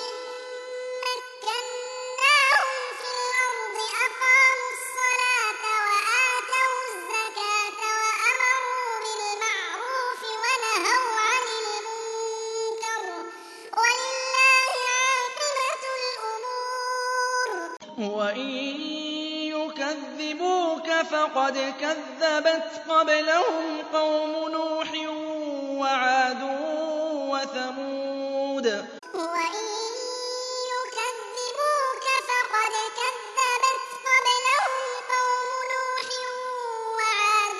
مَّكَّنَّاهُمْ فِي الْأَرْضِ أَقَامُوا الصَّلَاةَ وَآتَوُا الزَّكَاةَ وَأَمَرُوا بِالْمَعْرُوفِ وَنَهَوْا عَنِ الْمُنكَرِ ۗ وَلِلَّهِ عَاقِبَةُ الْأُمُورِ وَإِن يُكَذِّبُوكَ فَقَدْ كَذَّبَتْ قَبْلَهُمْ قَوْمُ نُوحٍ وَعَادٌ وَثَمُودُ وَإِن يُكَذِّبُوكَ فَقَدْ كَذَّبَتْ قَبْلَهُمْ قَوْمُ نُوحٍ وَعَادٌ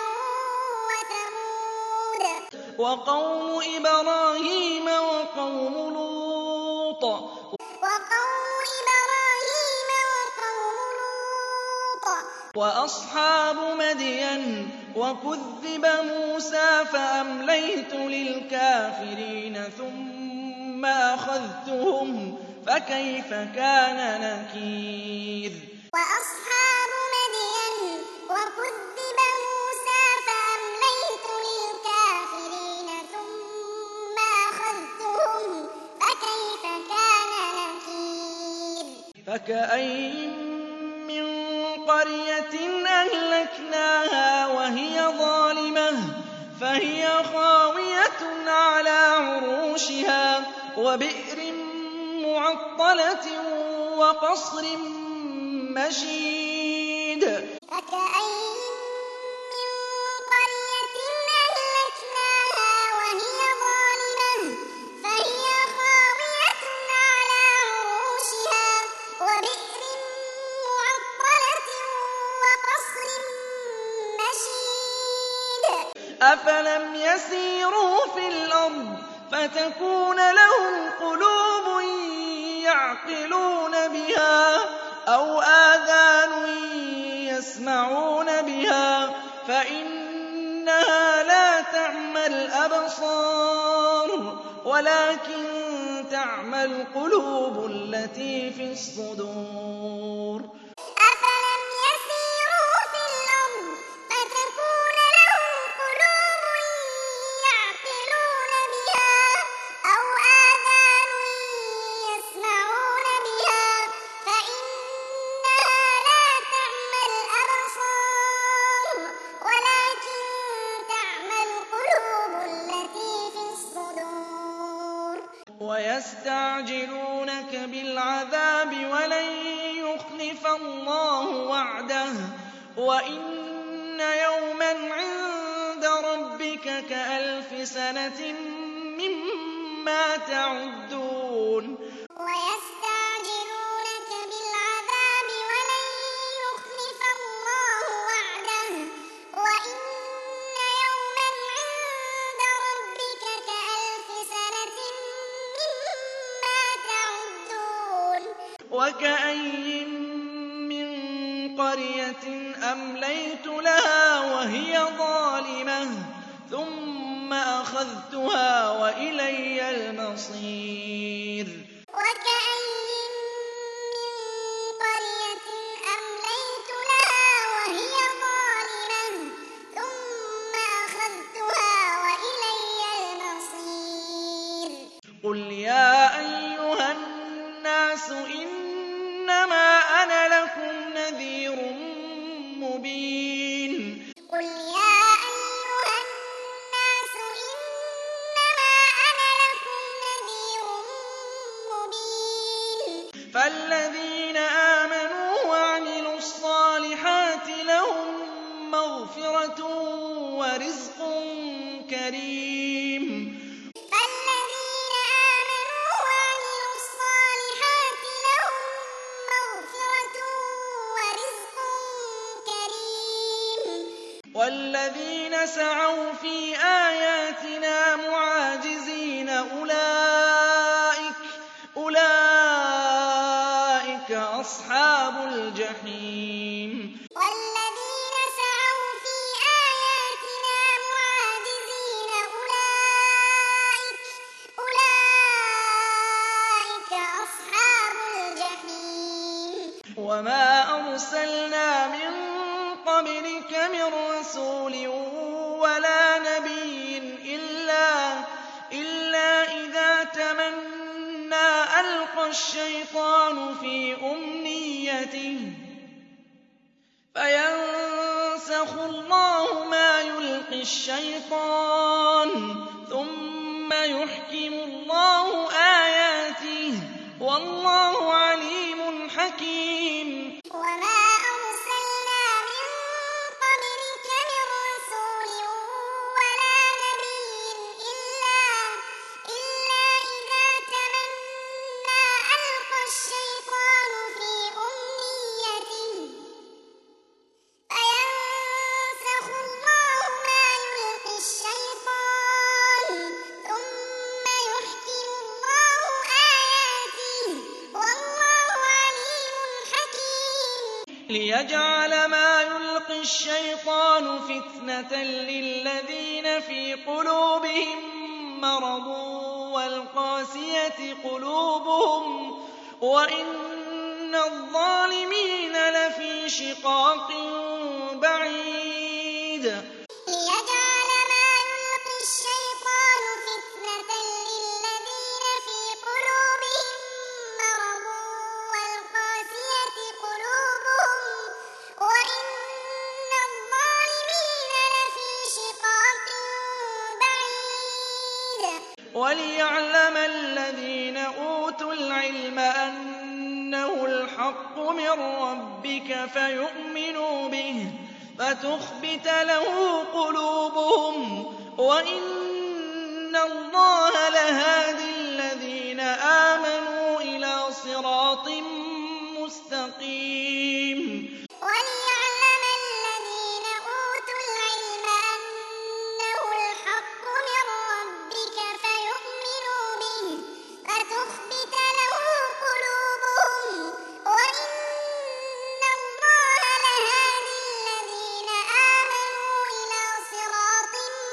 وَثَمُودُ وَقَوْمُ إِبْرَاهِيمَ وَقَوْمُ لُوطٍ وَقَوْمُ إِبْرَاهِيمَ وَقَوْمُ لُوطٍ وَأَصْحَابُ مَدْيَنَ ۖ وَكُذِّبَ مُوسَىٰ فَأَمْلَيْتُ لِلْكَافِرِينَ ثُمَّ أَخَذْتُهُمْ ۖ فَكَيْفَ كَانَ نَكِيرِ وَأَصْحَابُ مَدْيَنَ ۖ وَكُذِّبَ مُوسَىٰ فَأَمْلَيْتُ لِلْكَافِرِينَ ثُمَّ أَخَذْتُهُمْ ۖ فَكَيْفَ كَانَ نَكِيرِ فَكَأَيِّن مِّن قَرْيَةٍ أَهْلَكْنَاهَا وَهِيَ ظَالِمَةٌ فَهِيَ خَاوِيَةٌ عَلَىٰ عُرُوشِهَا وَبِئْرٍ مُّعَطَّلَةٍ وَقَصْرٍ مَّشِيدٍ فَكَأَيِّن مِّن قَرْيَةٍ أَهْلَكْنَاهَا وَهِيَ ظَالِمَةٌ فَهِيَ خَاوِيَةٌ عَلَىٰ عُرُوشِهَا وَبِئْرٍ مُّعَطَّلَةٍ وَقَصْرٍ مَّشِيدٍ أَفَلَمْ يَسِيرُوا فِي الْأَرْضِ فَتَكُونَ لَهُمْ قُلُوبٌ يَعْقِلُونَ بِهَا أَوْ آذَانٌ يَسْمَعُونَ بِهَا ۖ فَإِنَّهَا لَا تَعْمَى الْأَبْصَارُ وَلَٰكِن تَعْمَى الْقُلُوبُ الَّتِي فِي الصُّدُورِ أَفَلَمْ يَسِيرُوا فِي الْأَرْضِ فَتَكُونَ لَهُمْ قُلُوبٌ يَعْقِلُونَ بِهَا ويستعجلونك بالعذاب ولن يخلف الله وعده وإن يوما عند ربك كألف سنة مما تعدون ويستعجلونك بالعذاب ولن يخلف الله وعده وإن يوما عند ربك كألف سنة مما تعدون وكأين من قرية أمليت لها وهي ظالمة ثم أخذتها وإلي المصير وكأين من قرية أمليت لها وهي ظالمة ثم أخذتها وإلي المصير قل يا أيها الناس إنما أنا لكم نذير مبين قل يا أيها الناس إنما أنا لكم نذير مبين فالذين آمنوا وعملوا الصالحات لهم مغفرة ورزق كريم فالذين آمنوا وعملوا الصالحات لهم مغفرة ورزق كريم والذين سعوا في آياتنا معاجزين أولئك أولئك أصحاب الجحيم والذين سعوا في آياتنا معاجزين أولئك أولئك أصحاب الجحيم وما أرسلنا من قبلك من رسول ولا نبي إلا إلا إذا تمنى ألقى الشيطان في أمنيته فينسخ الله ما يلقي الشيطان ثم يحكم الله آياته والله عليم حكيم وما أرسلنا من قبلك من رسول ولا نبي إلا إلا إذا تمنى ألقى الشيطان في أمنيته فينسخ الله ما يلقي الشيطان ثم يحكم الله آياته والله عليم حكيم ليجعل ما يلقي الشيطان فتنة للذين في قلوبهم مرض والقاسية قلوبهم وإن الظالمين لفي شقاق بعيد ليجعل ما يلقي الشيطان فتنة للذين في قلوبهم مرض والقاسية قلوبهم وإن الظالمين لفي شقاق بعيد وليعلم الذين أوتوا العلم أنه الحق من ربك فيؤمنوا به فتخبت له قلوبهم وإن الله لهادي الذين آمنوا إلى صراط مستقيم وليعلم الذين أوتوا العلم أنه الحق من ربك فيؤمنوا به فتخبت له قلوبهم وإن الله لهادي الذين آمنوا إلى صراط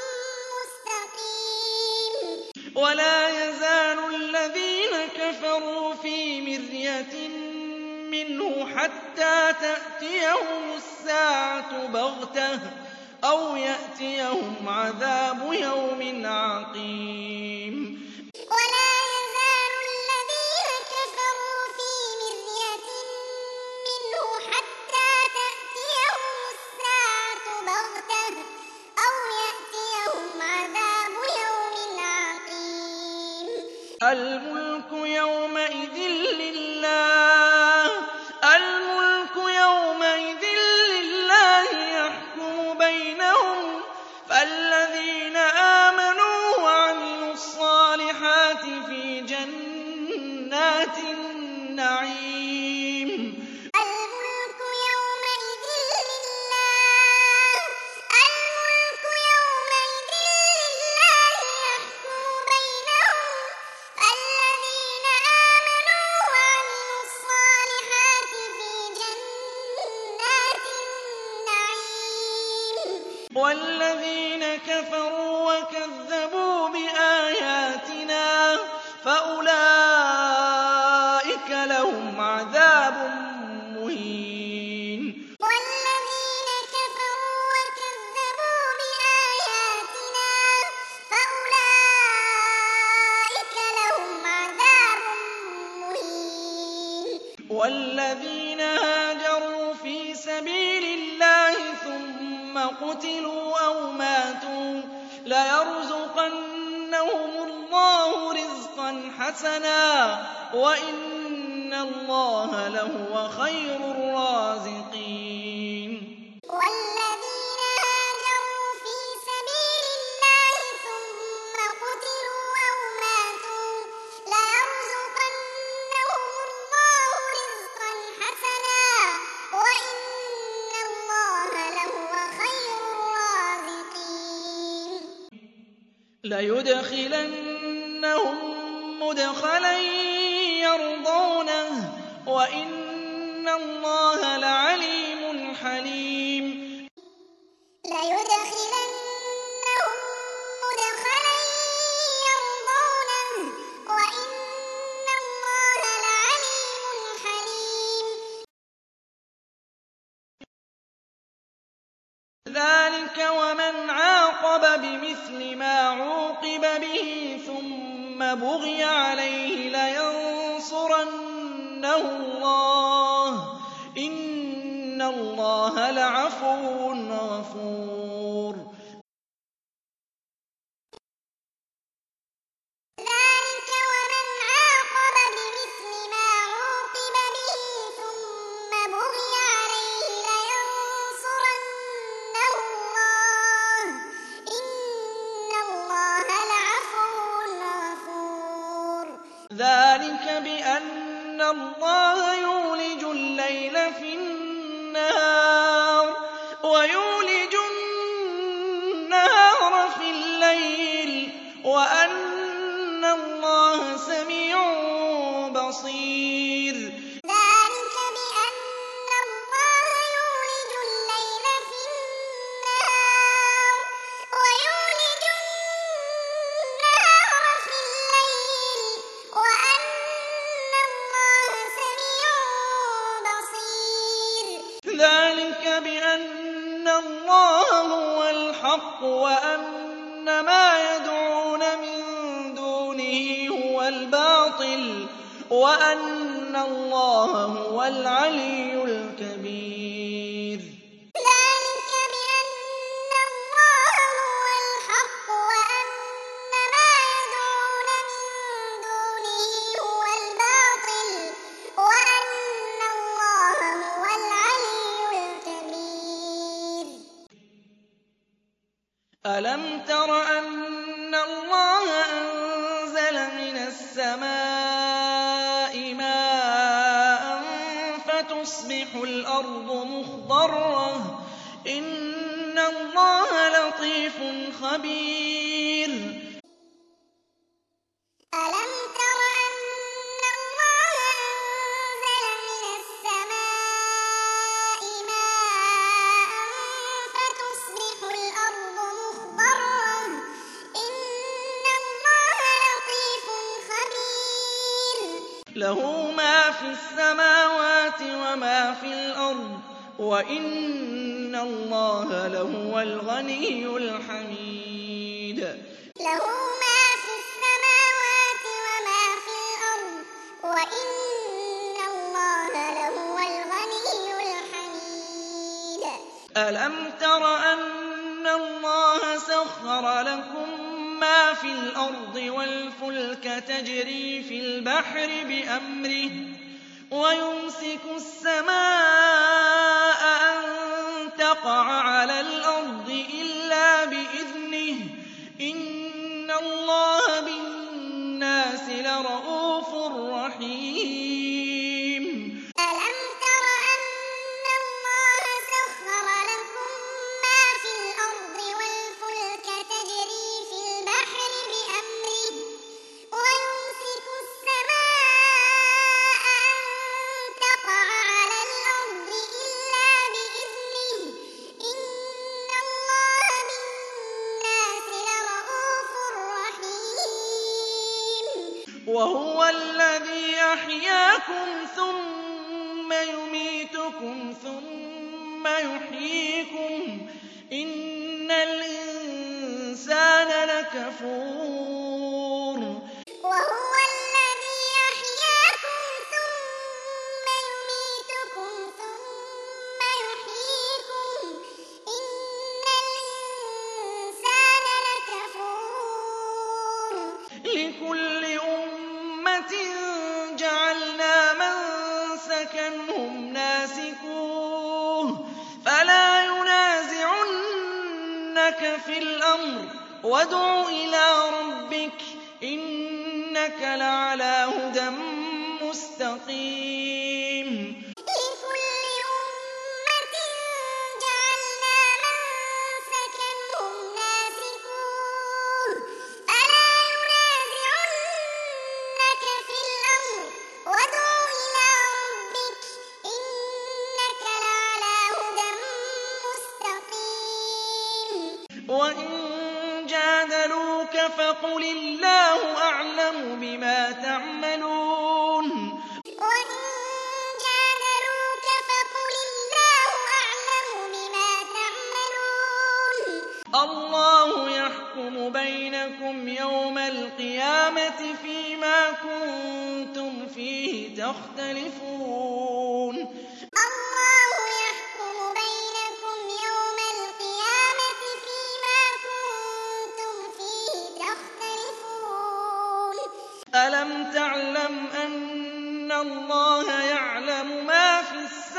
مستقيم ولا يزال الذين كفروا في مرية منه حتى تأتيهم الساعة بغتة أو يأتيهم عذاب يوم عقيم ولا يزال الذين كفروا في مرية منه حتى تأتيهم الساعة بغتة أو يأتيهم عذاب يوم عقيم الْمُلْكُ يَوْمَئِذٍ لِّلَّهِ الْمُلْكُ يَوْمَئِذٍ لِّلَّهِ يَحْكُمُ بَيْنَهُمْ ۚ فَالَّذِينَ آمَنُوا وَعَمِلُوا الصَّالِحَاتِ فِي جَنَّاتِ النَّعِيمِ. الْمُلْكُ يَوْمَئِذٍ لِّلَّهِ الْمُلْكُ يَوْمَئِذٍ لِّلَّهِ يَحْكُمُ بَيْنَهُمْ ۚ فَالَّذِينَ آمَنُوا وَعَمِلُوا الصَّالِحَاتِ فِي جَنَّاتِ النَّعِيمِ. وَالَّذِينَ كَفَرُوا وَكَذَّبُوا بِآيَاتِنَا فَأُولَٰئِكَ لَهُمْ عَذَابٌ مُّهِينٌ. وَالَّذِينَ كَفَرُوا وَكَذَّبُوا بِآيَاتِنَا فَأُولَٰئِكَ لَهُمْ عَذَابٌ مُّهِينٌ. وَالَّذِينَ هَاجَرُوا فِي سَبِيلِ اللَّهِ ثُمَّ قُتِلُوا أَوْ مَاتُوا لَيَرْزُقَنَّهُمُ اللَّهُ رِزْقًا حَسَنًا وَإِنَّ اللَّهَ لَهُوَ خَيْرُ الرَّازِقِينَ. وَالَّذِينَ هَاجَرُوا فِي سَبِيلِ اللَّهِ ثُمَّ قُتِلُوا أَوْ مَاتُوا لَيَرْزُقَنَّهُمُ اللَّهُ رِزْقًا حَسَنًا وَإِنَّ اللَّهَ لَهُوَ خَيْرُ الرَّازِقِينَ. لَيُدْخِلَنَّهُم مُّدْخَلًا يَرْضَوْنَهُ وَإِنَّ اللَّهَ لَعَلِيمٌ حَلِيمٌ. لَيُدْخِلَنَّهُم مُّدْخَلًا يَرْضَوْنَهُ وَإِنَّ اللَّهَ لَعَلِيمٌ حَلِيمٌ. ذَٰلِكَ وَمَنْ عَاقَبَ بِمِثْلِ مَا عُوقِبَ بِهِ ثُمَّ بُغِيَ عَلَيْهِ لَيَنصُرَنَّهُ اللَّهُ ۗ إِنَّ اللَّهَ لَعَفُوٌّ غَفُورٌ. ذَٰلِكَ وَمَنْ عَاقَبَ بِمِثْلِ مَا عُوقِبَ بِهِ ثُمَّ بُغِيَ عَلَيْهِ لَيَنصُرَنَّهُ اللَّهُ ۗ إِنَّ اللَّهَ لَعَفُوٌّ غَفُورٌ. ذَٰلِكَ بِأَنَّ اللَّهَ يُولِجُ اللَّيْلَ فِي النَّهَارِ وَيُولِجُ النَّهَارَ فِي اللَّيْلِ وَأَنَّ اللَّهَ سَمِيعٌ بَصِيرٌ. ذَٰلِكَ بِأَنَّ اللَّهَ يُولِجُ اللَّيْلَ فِي النَّهَارِ وَيُولِجُ النَّهَارَ فِي اللَّيْلِ وَأَنَّ اللَّهَ سَمِيعٌ بَصِيرٌ. ذَٰلِكَ بِأَنَّ اللَّهَ هُوَ الْحَقُّ وَأَنَّ مَا يَدْعُونَ مِن دُونِهِ هُوَ الْبَاطِلُ وَأَنَّ اللَّهَ هُوَ الْعَلِيُّ الْكَبِيرُ. ذَٰلِكَ بِأَنَّ اللَّهَ هُوَ الْحَقُّ وَأَنَّ مَا يَدْعُونَ مِن دُونِهِ هُوَ الْبَاطِلُ وَأَنَّ اللَّهَ هُوَ الْعَلِيُّ الْكَبِيرُ. أَلَمْ تَرَ أَنَّ اللَّهَ أَنزَلَ مِنَ السَّمَاءِ مَاءً فَتُصْبِحُ الْأَرْضُ مُخْضَرَّةً ۗ إِنَّ اللَّهَ لَطِيفٌ خَبِيرٌ. أَلَمْ تَرَ أَنَّ اللَّهَ أَنزَلَ مِنَ السَّمَاءِ مَاءً فَتُصْبِحُ الْأَرْضُ مُخْضَرَّةً ۗ إِنَّ اللَّهَ لَطِيفٌ خَبِيرٌ. لَهُ مَا فِي السَّمَاوَاتِ وَمَا فِي الْأَرْضِ وَإِنَّ اللَّهَ لَهُوَ الْغَنِيُّ الْحَمِيدُ. له ما في السماوات وما في الأرض وإن الله لهو الغني الحميد. أَلَمْ تَرَ أَنَّ اللَّهَ سَخَّرَ لَكُم مَّا فِي الْأَرْضِ وَالْفُلْكَ تجري في البحر بأمره ويمسك السماء أن تقع على الأرض إلا بإذنه إن الله بالناس لرءوف رحيم ألم تر أن الله سخر لكم ما في الأرض والفلك تجري في البحر بأمره ويمسك السماء أن تقع على الأرض إلا بإذنه إن الله بالناس لرءوف رحيم وهو الذي أحياكم ثم يميتكم ثم يحييكم إن الإنسان لكفور وهو الذي أحياكم ثم يميتكم ثم يحييكم إن الإنسان لكفور لكل أمة جعلنا منسكا هم ناسكوه فلا ينازعنك في الأمر وادع إلى ربك إنك لعلى هدى مستقيم لكل أمة جعلنا منسكا هم ناسكوه فلا ينازعنك في الأمر وادع إلى ربك إنك لعلى هدى مستقيم وإن جادلوك فقل الله أعلم بما تعملون وإن جادلوك فقل الله أعلم بما تعملون الله يحكم بينكم يوم القيامة فيما كنتم فيه تختلفون الله يحكم بينكم يوم القيامة فيما كنتم فيه تختلفون ألم تعلم أن الله يعلم ما في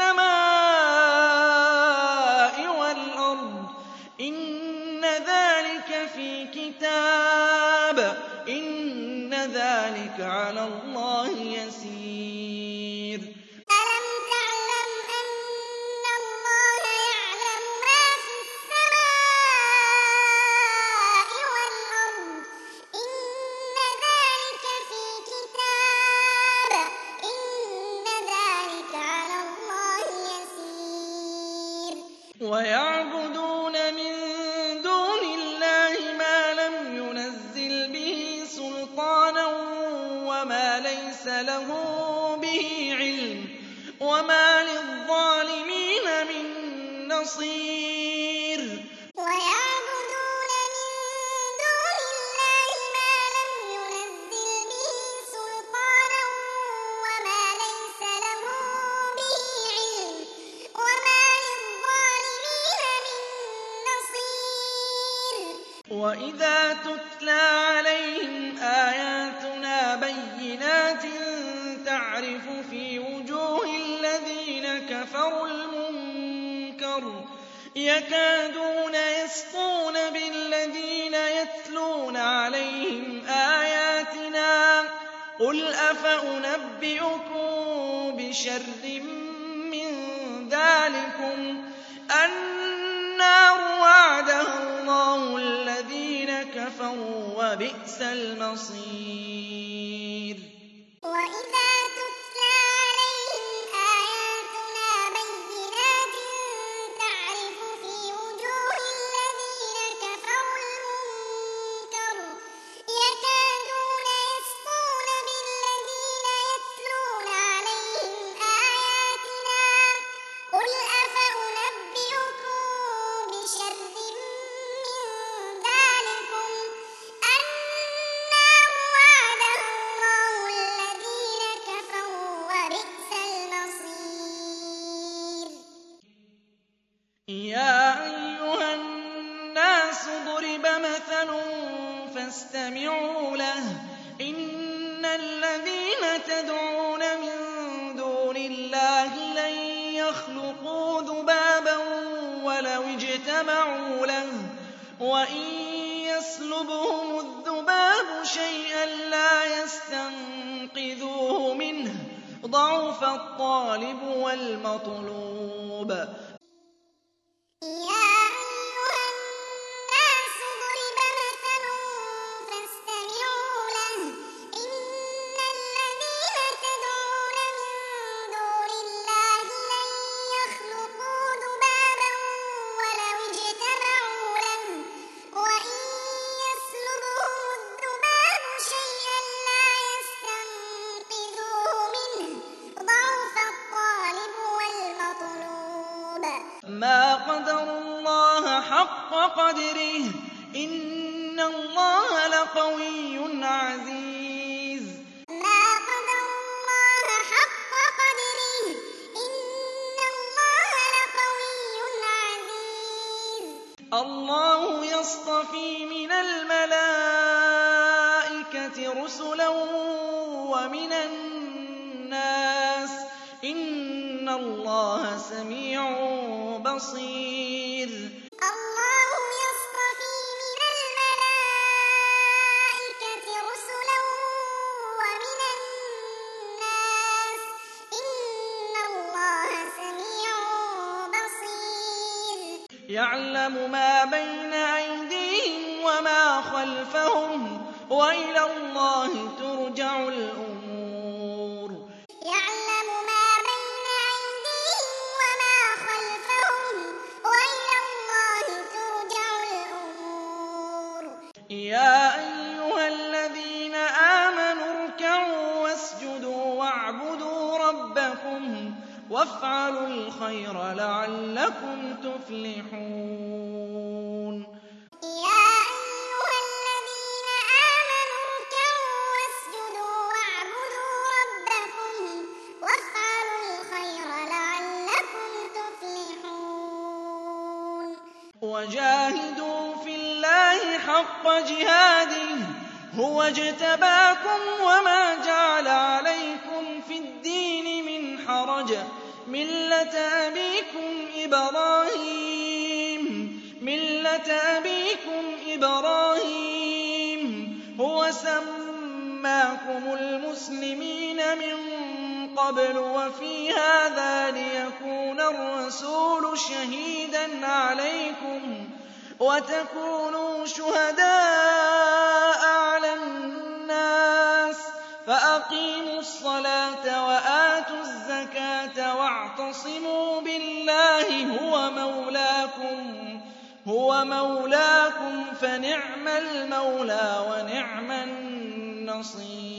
السماء والأرض إن ذلك في كتاب إن ذلك على الله يسير ألم تعلم أن الله يعلم ما في السماء والأرض إن ذلك في كتاب إن ذلك على الله يسير ويعبدون من دون الله ما لم ينزل به سلطانا وما ليس له به علم وما للظالمين من نصير ويعبدون من دون الله ما لم ينزل به سلطانا وما ليس له به علم وما للظالمين من نصير وإذا تتلى عليهم آياتنا بينات تعرف في وجوه الذين كفروا المنكر يكادون يسطون بالذين يتلون عليهم آياتنا قل أفأنبئكم بشر من ذلكم النار وعدها الله الذين كفروا وبئس المصير وإذا تتلى عليهم آياتنا بينات تعرف في وجوه الذين كفروا المنكر يكادون يسطون بالذين يتلون عليهم آياتنا قل أفأنبئكم بشر من ذلكم النار وعدها تدعون من دون الله لن يخلقوا ذبابا ولو اجتمعوا له وإن يسلبهم الذباب شيئا لا يستنقذوه منه ضعف الطالب والمطلوب. ما قدروا الله حق قدره إن الله لقوي عزيز. ما قدروا الله حق قدره إن الله لقوي عزيز. الله يصطفي من الملائكة رسلا ومن الناس إن الله سميع بصير. الله يصطفي من الملائكة رسلا ومن الناس إن الله سميع بصير. يعلم ما بين أيديهم وما خلفهم وإلى الله ترجع الأمور. يعلم ما بين أيديهم وما خلفهم وإلى الله ترجع الأمور. يا أيها الذين آمنوا اركعوا واسجدوا واعبدوا ربكم وافعلوا الخير لعلكم تفلحون. يا أيها الذين آمنوا اركعوا واسجدوا واعبدوا ربكم وافعلوا الخير لعلكم تفلحون. وجاهدوا في الله حق جهاده هو اجتباكم وما جعل عليكم في الدين من حرج ملة أبيكم إبراهيم ملة أبيكم إبراهيم هو سماكم المسلمين من قبل وفي هذا ليكون الرسول شهيدا عليكم وتكونوا شهداء على الناس فأقيموا الصلاة وآتوا الزكاة واعتصموا بالله هو مولاكم هو مولاكم فنعم المولى ونعم النصير.